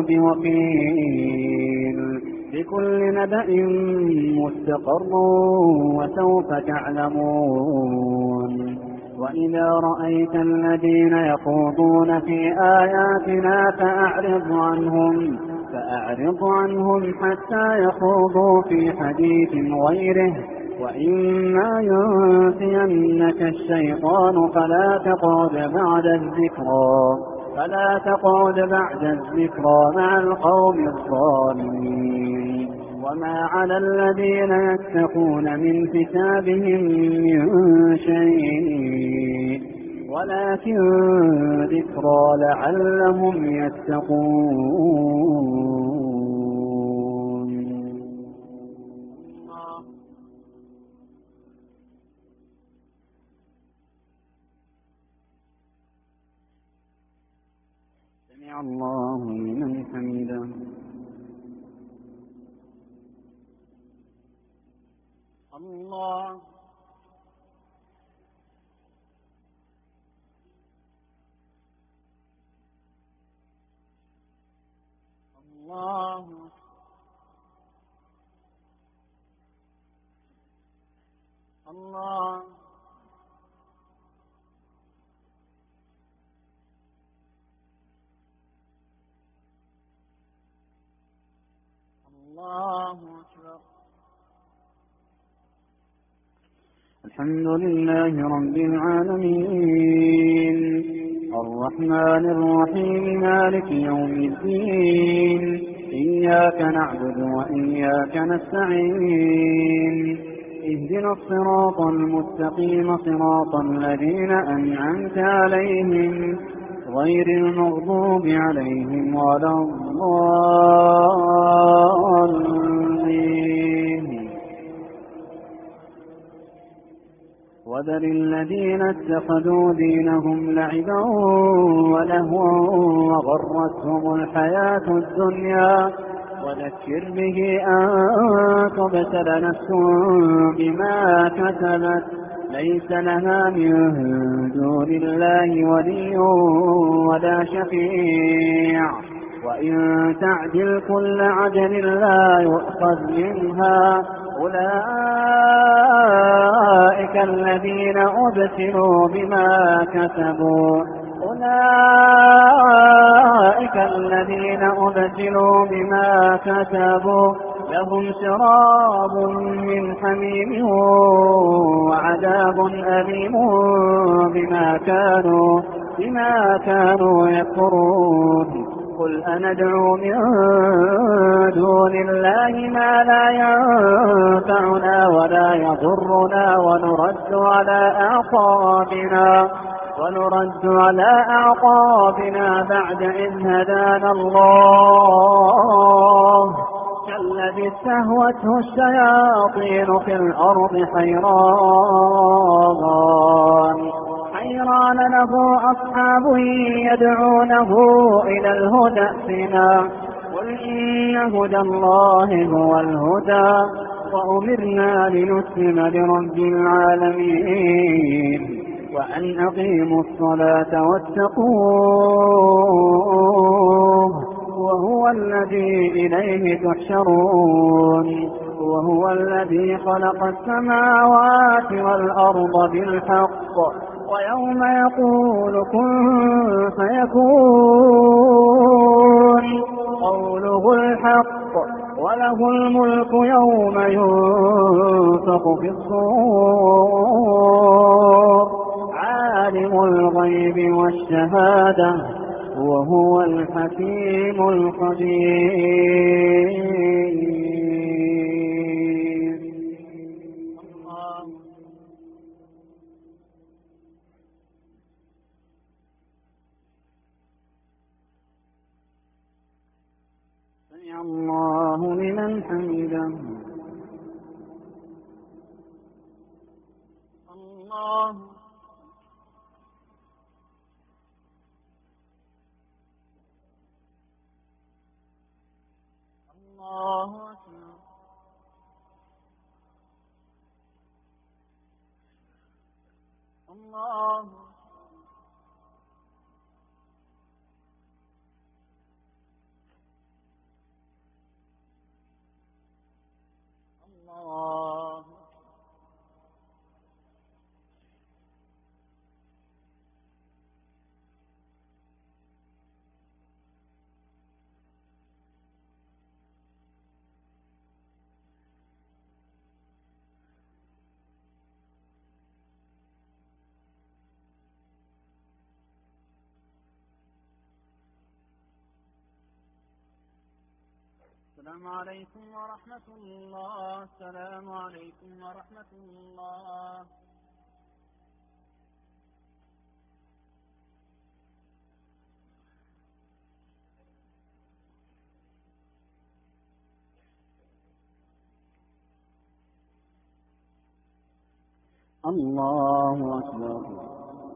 بوكيل لكل نبأ مستقر وسوف تعلمون وإذا رأيت الذين يخوضون في آياتنا فأعرض عنهم فأعرض عنهم حتى يخوضوا في حديث غيره وإما ينسينك الشيطان فلا تقعد بعد الذكرى فلا تقعد بعد الذكرى مع القوم الظالمين وما على الذين يتقون من حسابهم من شيء ولكن ذكرى لعلهم يتقون. سمع الله لمن حمده. الله الله الله الله أكبر. الحمد لله رب العالمين الرحمن الرحيم مالك يوم الدين إياك نعبد وإياك نستعين اهدنا الصراط المستقيم صراط الذين أنعمت عليهم غير المغضوب عليهم ولا الضالين وذر الذين اتخذوا دينهم لعبا ولهوا وغرتهم الحياة الدنيا وذكر به أن تبتل نفس بما كسبت ليس لها من دون الله ولي ولا شفيع وإن تعدل كل عدل لا يؤخذ منها أولئك الذين أبتلوا بما كسبوا أولئك الذين أبتلوا بما كسبوا لهم شراب من حميم وعذاب أليم بما كانوا بما كانوا يكفرون قل أندعو من دون الله ما لا ينفعنا ولا يضرنا ونرد على أعقابنا ونرد على أعقابنا بعد إذ هدانا الله كالذي استهوته الشياطين في الأرض حيران حيران له أصحاب يدعونه إلى الهدى ائتنا قل إن هدى الله هو الهدى وأمرنا لنسلم لرب العالمين وأن أقيموا الصلاة واتقوه وهو الذي إليه تحشرون وهو الذي خلق السماوات والأرض بالحق ويوم يقول كن فيكون قوله الحق وله الملك يوم ينفخ في الصور عالم الغيب والشهادة وهو الحكيم الخبير. سمع الله لمن حمده. الله الله أكبر. الله الله السلام عليكم ورحمة الله. السلام عليكم ورحمة الله. الله أكبر.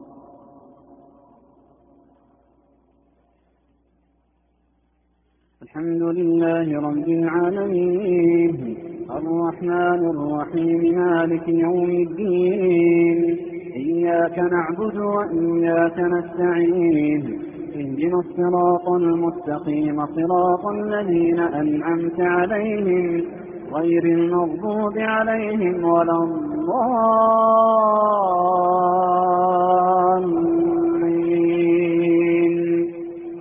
الحمد لله رب العالمين الرحمن الرحيم مالك يوم الدين إياك نعبد وإياك نستعين اهدنا الصراط المستقيم صراط الذين أنعمت عليهم غير المغضوب عليهم ولا الضالين.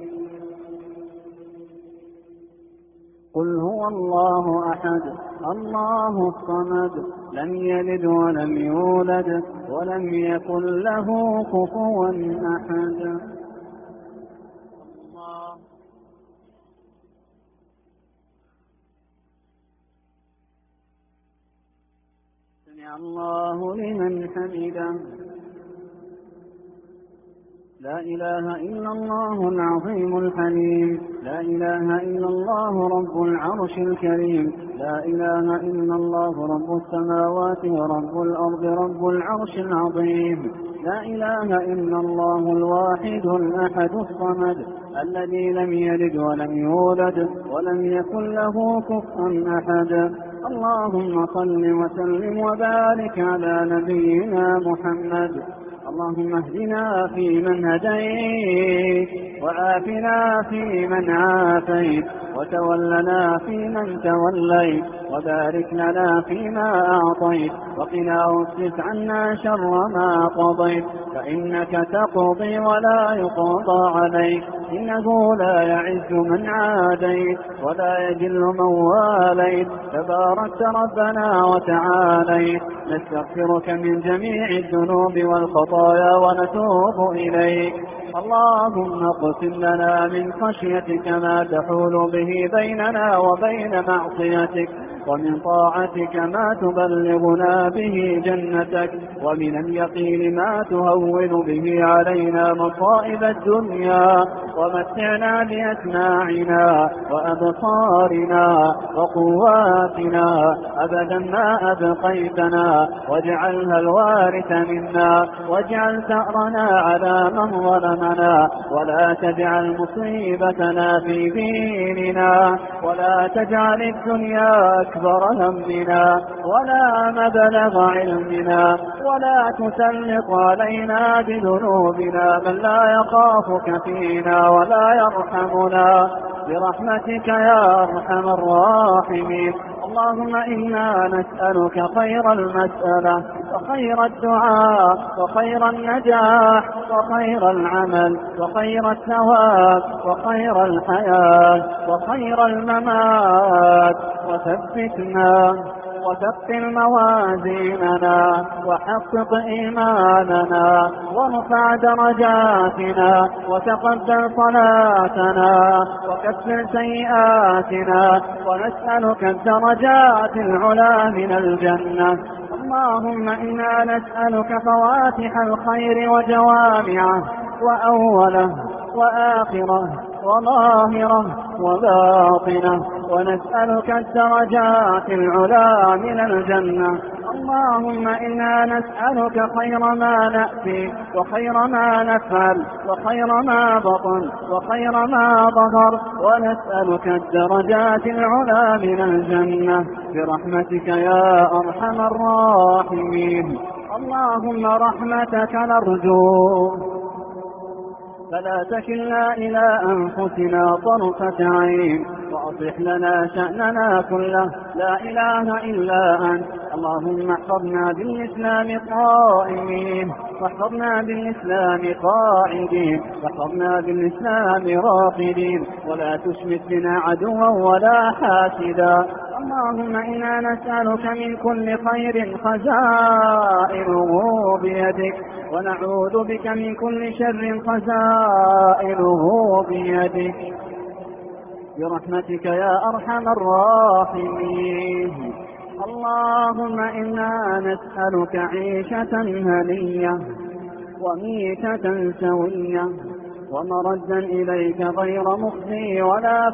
قل هو الله أحد الله الصمد لم يلد ولم يولد ولم يكن له كفوا أحد. الله سمع الله لمن حمده. لا إله إلا الله العظيم الحليم لا إله إلا الله رب العرش الكريم لا إله إلا الله رب السماوات ورب الأرض رب العرش العظيم لا إله إلا الله الواحد الأحد الصمد الذي لم يلد ولم يولد ولم يكن له كفوا أحد. اللهم صل وسلم وبارك على نبينا محمد. اللهم اهدنا فيمن هديت وعافنا فيمن عافيت وتولنا فيمن توليت وبارك لنا فيما أعطيت وقنا واصرف عنا شر ما قضيت فإنك تقضي ولا يقضى عليك إنه لا يعز من عاديت ولا يجل من واليت تباركت ربنا وتعاليت. نستغفرك من جميع الذنوب والخطايا ونتوب إليك. اللهم اقسم لنا من خشيتك ما تحول به بيننا وبين معصيتك ومن طاعتك ما تبلغنا به جنتك ومن اليقين ما تهون به علينا مصائب الدنيا ومتعنا بأسماعنا وأبصارنا وقواتنا أبدا ما أبقيتنا واجعلها الوارث منا واجعل ثأرنا على من ظلمنا ولا تجعل مصيبتنا في ديننا ولا تجعل الدنيا أكبر همنا ولا مبلغ علمنا ولا تسلط علينا بذنوبنا من لا يخافك فينا ولا يرحمنا برحمتك يا أرحم الراحمين. اللهم إنا نسألك خير المسألة وخير الدعاء وخير النجاح وخير العمل وخير الثواب وخير الحياة وخير الممات. وثبتنا وثقل موازيننا وحقق إيماننا وارفع درجاتنا وتقبل صلاتنا وكفر سيئاتنا ونسألك الدرجات العلى من الجنة. اللهم إنا نسألك فواتح الخير وجوامعه وأوله وآخره وظاهره وباطنه ونسألك الدرجات العلى من الجنة. اللهم إنا نسألك خير ما نأتي وخير ما نفعل وخير ما بطن وخير ما ظهر ونسألك الدرجات العلى من الجنة برحمتك يا أرحم الراحمين. اللهم رحمتك نرجو فلا تكلنا إلى أنفسنا طرفة عين وأصلح لنا شأننا كله لا إله إلا أنت. اللهم احفظنا بالإسلام قائمين واحفظنا بالإسلام قاعدين واحفظنا بالإسلام راقدين ولا تشمت بنا عدوا ولا حاسدا. اللهم إنا نسألك من كل خير خزائنه بيدك ونعوذ بك من كل شر خزائنه بيدك برحمتك يا أرحم الراحمين. اللهم إنا نسألك عيشة هنية وميتة سوية ومردا إليك غير مخزي ولا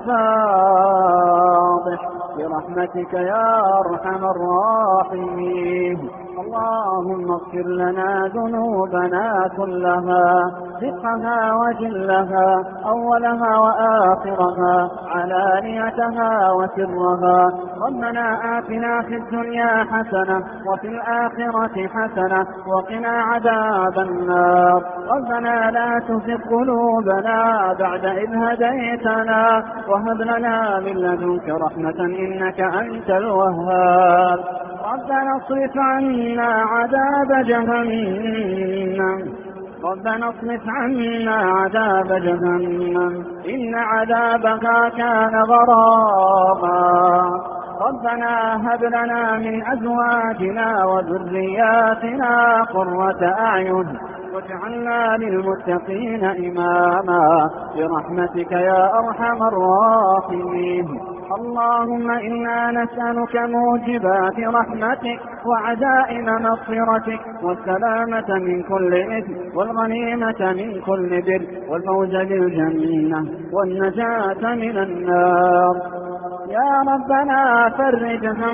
فاضح برحمتك يا أرحم الراحمين. اللهم اغفر لنا ذنوبنا كلها دقها وجلها أولها وآخرها علانيتها وسرها. ربنا آتنا في الدنيا حسنة وفي الآخرة حسنة وقنا عذاب النار. ربنا لا تزغ قلوبنا بعد إذ هديتنا وهب لنا من لدنك رحمة إنك أنت الوهاب. ربنا اصرف عنا عذاب جهنم ربنا اصرف عنا عذاب جهنم إن عذابها كان غراما. ربنا هب لنا من أزواجنا وذرياتنا قرة أعين واجعلنا للمتقين إماما برحمتك يا أرحم الراحمين. اللهم إنا نسألك موجبات رحمتك وعزائم مغفرتك والسلامة من كل إثم والغنيمة من كل بر والفوز بالجنة والنجاة من النار. يا ربنا فرج هم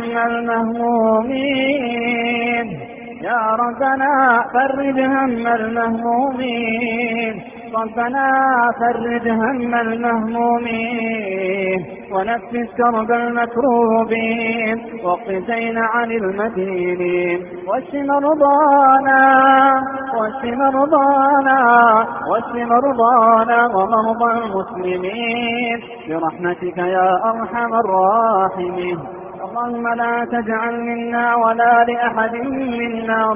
المهمومين يا ربنا فرج هم المهمومين ربنا فرج هم المهمومين ونفس كرب المكروبين واقض الدين عن المدينين واشف مرضانا واشف مرضانا واشف مرضانا ومرضى المسلمين برحمتك يا أرحم الراحمين. اللهم لا تجعل منا ولا لأحد منا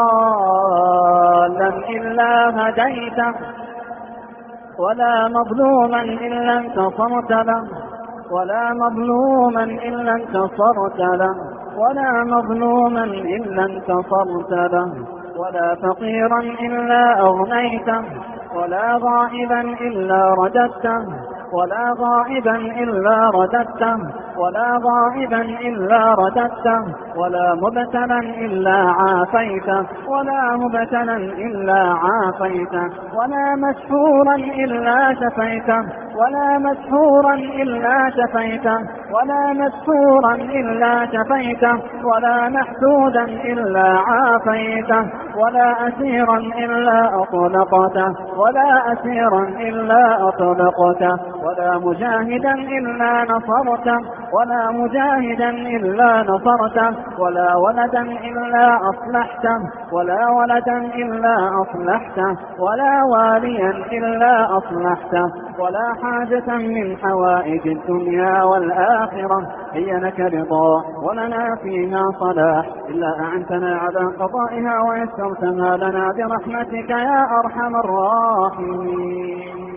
ضالا إلا هديته ولا مظلوما إلا انتصرت له ولا مظلوما إلا انتصرت له ولا مظلوما إلا انتصرت له ولا فقيرا إلا أغنيته ولا غائبا إلا رددته ولا غائبا إلا رددته ولا غائبا إلا رددته ولا مبتلا إلا عافيته ولا مبتلا إلا عافيته ولا مسحورا إلا شفيته ولا مسحورا إلا شفيته ولا مسحورا إلا شفيته ولا محسودا إلا عافيته ولا أسيرا إلا أطلقته ولا أسيرا إلا أطلقته ولا مجاهدا إلا نصرته ولا مجاهدا إلا نصرته ولا ولدا إلا أصلحته ولا ولدا إلا أصلحته ولا واليا إلا أصلحته ولا حاجة من حوائج الدنيا والآخرة هي لك رضا ولنا فيها صلاح إلا أعنتنا على قضائها ويسرتها لنا برحمتك يا أرحم الراحمين.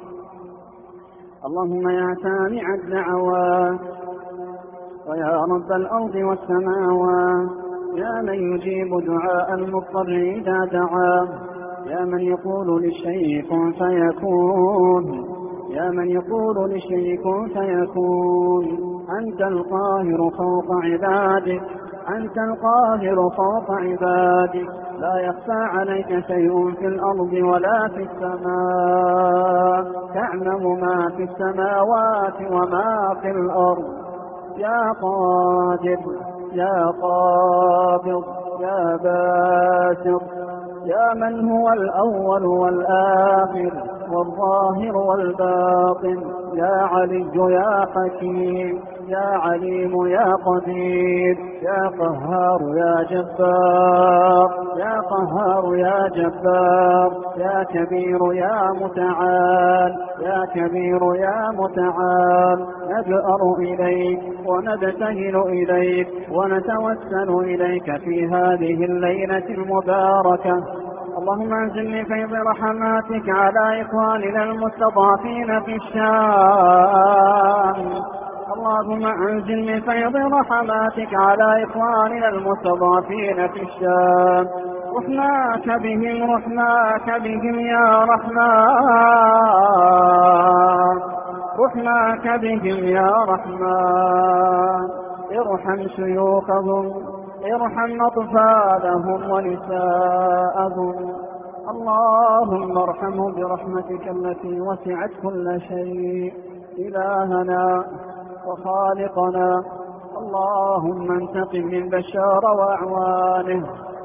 اللهم يا سامع الدعوات ويا رب الأرض والسماوات يا من يجيب دعاء المضطر إذا دعاه يا من يقول للشيء كن فيكون يا من يقول للشيء كن فيكون أنت القاهر فوق عبادك أنت القاهر فوق عبادك لا يخفى عليك شيء في الأرض ولا في السماء تعلم ما في السماوات وما في الأرض يا قادر يا قابض يا باسط يا من هو الأول والآخر والظاهر والباطن يا علي يا حكيم يا عليم يا قدير يا قهار يا جبار يا قهار يا جبار يا كبير يا متعال يا كبير يا متعال نجأر إليك ونبتهل إليك ونتوسل إليك في هذه الليلة المباركة. اللهم انزل لفيض رحماتك على إخواننا المستضعفين في الشام. اللهم انزل لفيض رحماتك على إخواننا المستضعفين في الشام. رحماك بهم رحماك بهم يا رحمن رحماك بهم يا رحمن. ارحم شيوخهم ارحم أطفالهم ونساءهم. اللهم ارحمهم برحمتك التي وسعت كل شيء. إلهنا وخالقنا اللهم انتقم من بشار وأعوانه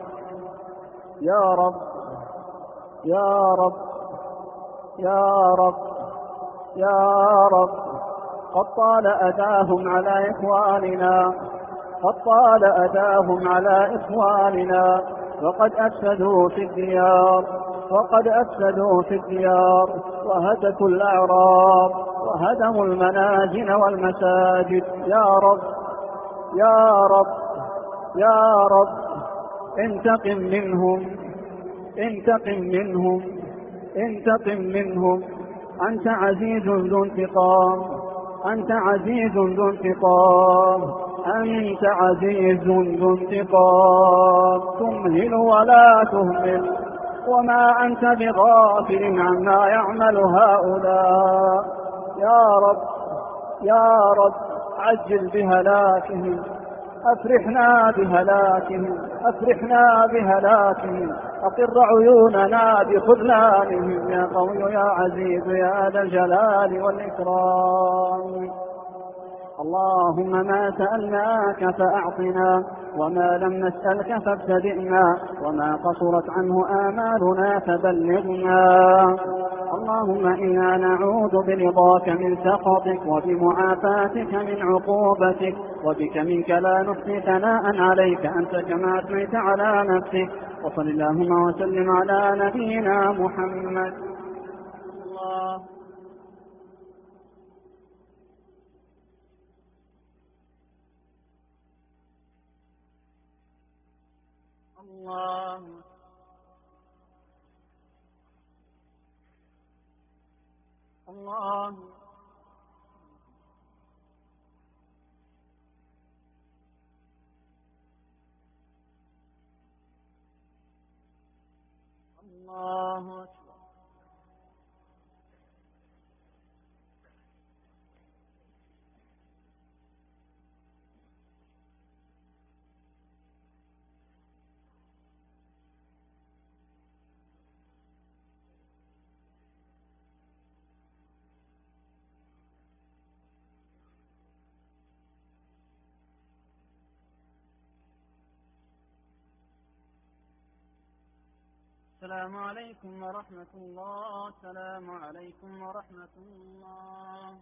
يا رب يا رب يا رب يا رب. قد طال أذاهم على إخواننا قد طال أذاهم على إخواننا وقد أفسدوا في الديار وقد أفسدوا في الديار وهتكوا الأعراض وهدموا المنازل والمساجد. يا رب يا رب يا رب انتقم منهم انتقم منهم انتقم منهم. أنت عزيز ذو انتقام أنت عزيز ذو انتقام أنت عزيز ذو انتقام. تمهل ولا تهمل وما أنت بغافل عما يعمل هؤلاء. يا رب يا رب عجل بهلاكهم أفرحنا بهلاكهم أفرحنا بهلاكهم. أقر عيوننا بخذلانهم يا قوي يا عزيز يا ذا الجلال والإكرام. اللهم ما سألناك فأعطنا وما لم نسألك فابتدئنا وما قصرت عنه آمالنا فبلغنا. اللهم إنا نعوذ برضاك من سخطك وبمعافاتك من عقوبتك وبك منك لا نحصي ثناء عليك أنت كما أثنيت على نفسك. وصل اللهم وسلم على نبينا محمد. الله الله الله الله أكبر. السلام عليكم ورحمة الله. السلام عليكم ورحمة الله.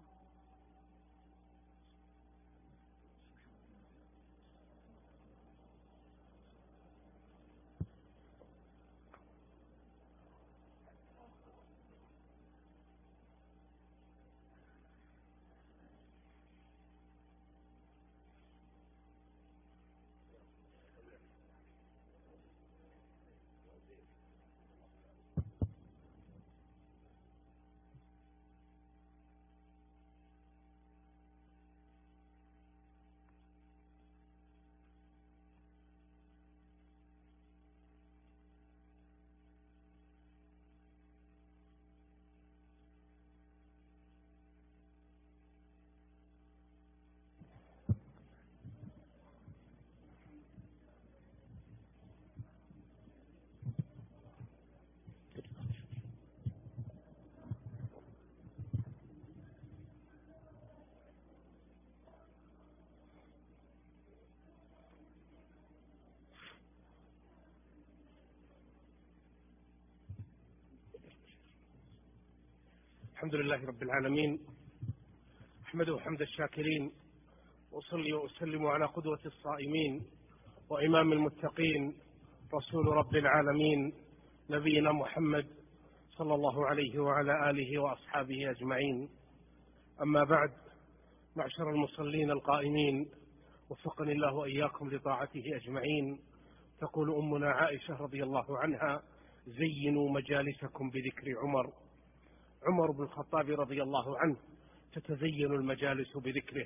الحمد لله رب العالمين، أحمده حمد الشاكرين، وأصلي وأسلم على قدوة الصائمين وإمام المتقين رسول رب العالمين نبينا محمد صلى الله عليه وعلى آله وأصحابه أجمعين. أما بعد، معشر المصلين القائمين، وفقني الله وإياكم لطاعته أجمعين. تقول أمنا عائشة رضي الله عنها: زينوا مجالسكم بذكر عمر. عمر بن الخطاب رضي الله عنه تتزين المجالس بذكره.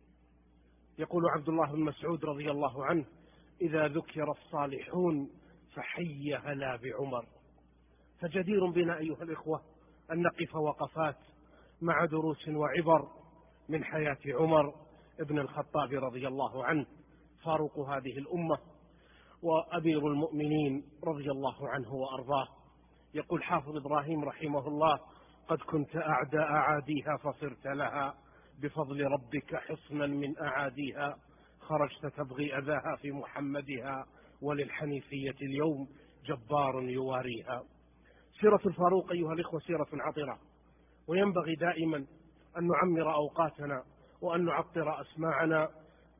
يقول عبد الله بن مسعود رضي الله عنه: إذا ذكر الصالحون فحي هلا بعمر. فجدير بنا أيها الإخوة أن نقف وقفات مع دروس وعبر من حياة عمر بن الخطاب رضي الله عنه، فاروق هذه الأمة وأمير المؤمنين رضي الله عنه وأرضاه. يقول حافظ إبراهيم رحمه الله: قد كنت أعدى أعاديها فصرت لها، بفضل ربك حصنا من أعاديها، خرجت تبغي أذاها في محمدها، وللحنيفية اليوم جبار يواريها. سيرة الفاروق أيها الإخوة سيرة عطرة، وينبغي دائما أن نعمر أوقاتنا وأن نعطر أسماعنا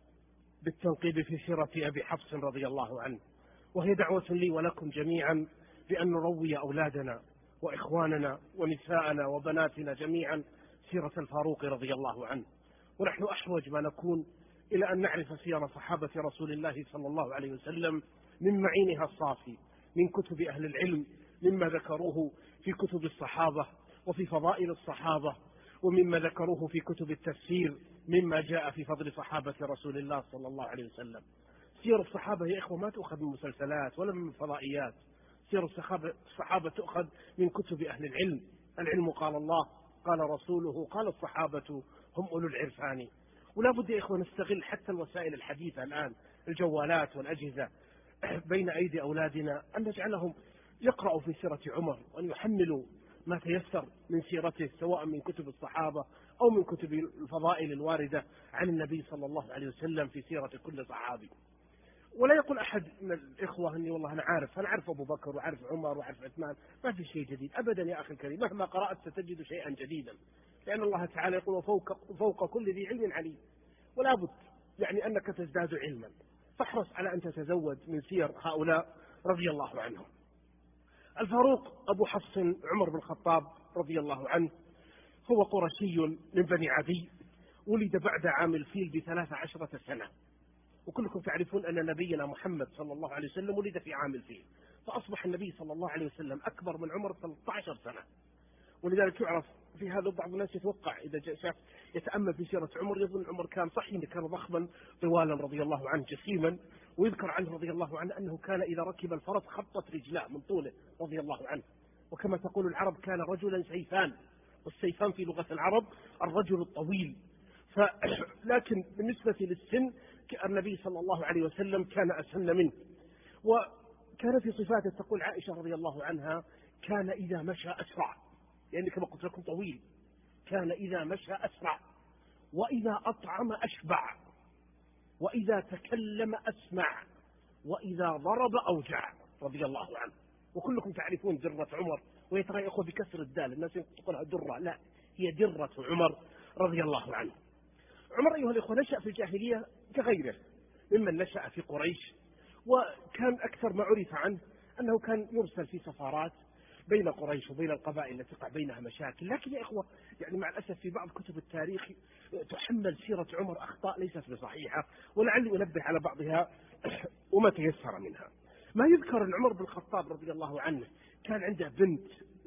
بالتنقيب في سيرة أبي حفص رضي الله عنه. وهي دعوة لي ولكم جميعا بأن نروي أولادنا وإخواننا ونساءنا وبناتنا جميعا سيرة الفاروق رضي الله عنه. ونحن أحوج ما نكون إلى أن نعرف سيرة صحابة رسول الله صلى الله عليه وسلم من معينها الصافي، من كتب أهل العلم، مما ذكروه في كتب الصحابة وفي فضائل الصحابة، ومما ذكروه في كتب التفسير مما جاء في فضل صحابة رسول الله صلى الله عليه وسلم. سير الصحابة يا إخوة ما تؤخذ من مسلسلات ولا من فضائيات. سير الصحابة, الصحابة تؤخذ من كتب أهل العلم. العلم قال الله، قال رسوله، قال الصحابة هم أولو العرفان. ولا بد يا إخوة نستغل حتى الوسائل الحديثة الآن، الجوالات والأجهزة بين أيدي أولادنا، أن نجعلهم يقرأوا في سيرة عمر، وأن يحملوا ما تيسر من سيرته، سواء من كتب الصحابة أو من كتب الفضائل الواردة عن النبي صلى الله عليه وسلم في سيرة كل صحابي. ولا يقول أحد من الإخوة أني والله أنا عارف أنا عارف أبو بكر وعارف عمر وعارف عثمان، ما في شيء جديد أبدا يا أخي الكريم. مهما قرأت ستجد شيئا جديدا، لأن الله تعالى يقول: وفوق فوق كل ذي علم عليم. ولا بد يعني أنك تزداد علما، فاحرص على أن تتزود من سير هؤلاء رضي الله عنهم. الفاروق أبو حفص عمر بن الخطاب رضي الله عنه هو قرشي من بني عدي، ولد بعد عام الفيل بثلاث عشرة سنة. وكلكم تعرفون أن نبينا محمد صلى الله عليه وسلم ولد في عام الفيل، فأصبح النبي صلى الله عليه وسلم أكبر من عمر ثلاثة عشر سنة. ولذلك يعرف في هذا بعض الناس يتوقع إذا شاف يتأمل في سيرة عمر يظن عمر كان صحيح، كان ضخما طوالا رضي الله عنه جسيما. ويذكر عنه رضي الله عنه أنه كان إذا ركب الفرس خطت رجلاه من طوله رضي الله عنه. وكما تقول العرب كان رجلا سيفان، والسيفان في لغة العرب الرجل الطويل. ف... لكن بالنسبة للسن النبي صلى الله عليه وسلم كان أسن منه. وكان في صفاته تقول عائشة رضي الله عنها: كان إذا مشى أسرع، يعني كما قلت لكم طويل، كان إذا مشى أسرع، وإذا أطعم أشبع، وإذا تكلم أسمع، وإذا ضرب أوجع رضي الله عنه. وكلكم تعرفون درة عمر، وهي ترى يا أخوة بكسر الدال، الناس ينطقونها درة، لا هي درة عمر رضي الله عنه. عمر أيها الإخوة نشأ في الجاهلية كغيره ممن نشأ في قريش، وكان أكثر ما عرف عنه أنه كان يرسل في سفارات بين قريش وبين القبائل التي تقع بينها مشاكل. لكن يا إخوة يعني مع الأسف في بعض كتب التاريخ تحمل سيرة عمر أخطاء ليست بصحيحة، ولعلي أنبه على بعضها وما تيسر منها. ما يذكر أن عمر بن الخطاب رضي الله عنه كان عنده بنت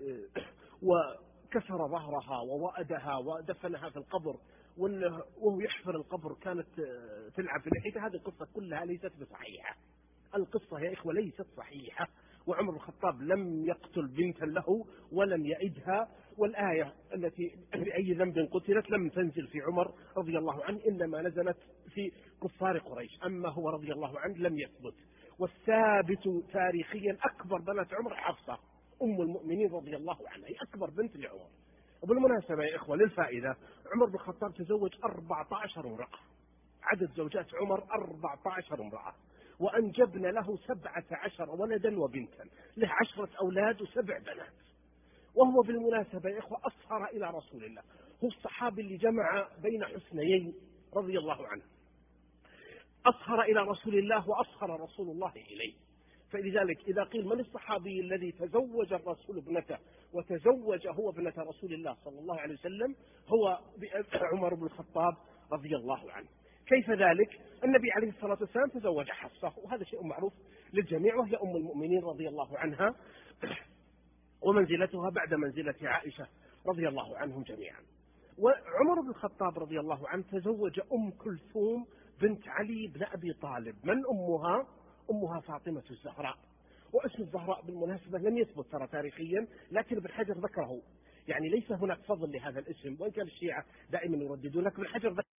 وكسر ظهرها ووأدها ودفنها في القبر، وهو يحفر القبر كانت تلعب في لحيته. هذه القصة كلها ليست بصحيحة. القصة يا إخوة ليست صحيحة، وعمر بن الخطاب لم يقتل بنتا له ولم يئدها، والآية التي بأي ذنب قتلت لم تنزل في عمر رضي الله عنه، إنما نزلت في كفار قريش. أما هو رضي الله عنه لم يثبت. والثابت تاريخيا أكبر بنات عمر حفصة أم المؤمنين رضي الله عنها، هي أكبر بنت لعمر. وبالمناسبة يا إخوة للفائدة، عمر بن الخطاب تزوج أربعة عشر امرأة، عدد زوجات عمر أربعة عشر امرأة، وأنجبن له سبعة عشر ولدا وبنتا، له عشرة أولاد وسبع بنات. وهو بالمناسبة يا إخوة أصهر إلى رسول الله، هو الصحابي اللي جمع بين حسنيين رضي الله عنه، أصهر إلى رسول الله وأصهر رسول الله إليه. فلذلك إذا قيل من الصحابي الذي تزوج الرسول ابنته وتزوج هو ابنة رسول الله صلى الله عليه وسلم، هو عمر بن الخطاب رضي الله عنه. كيف ذلك؟ النبي عليه الصلاة والسلام تزوج حفصة، وهذا شيء معروف للجميع، وهي أم المؤمنين رضي الله عنها، ومنزلتها بعد منزلة عائشة رضي الله عنهم جميعا. وعمر بن الخطاب رضي الله عنه تزوج أم كلثوم بنت علي بن أبي طالب. من أمها؟ أمها فاطمة الزهراء. واسم الزهراء بالمناسبة لم يثبت ترى تاريخيا، لكن ابن حجر ذكره، يعني ليس هناك فضل لهذا الاسم، وإن كان الشيعة دائما يرددون، لكن ابن حجر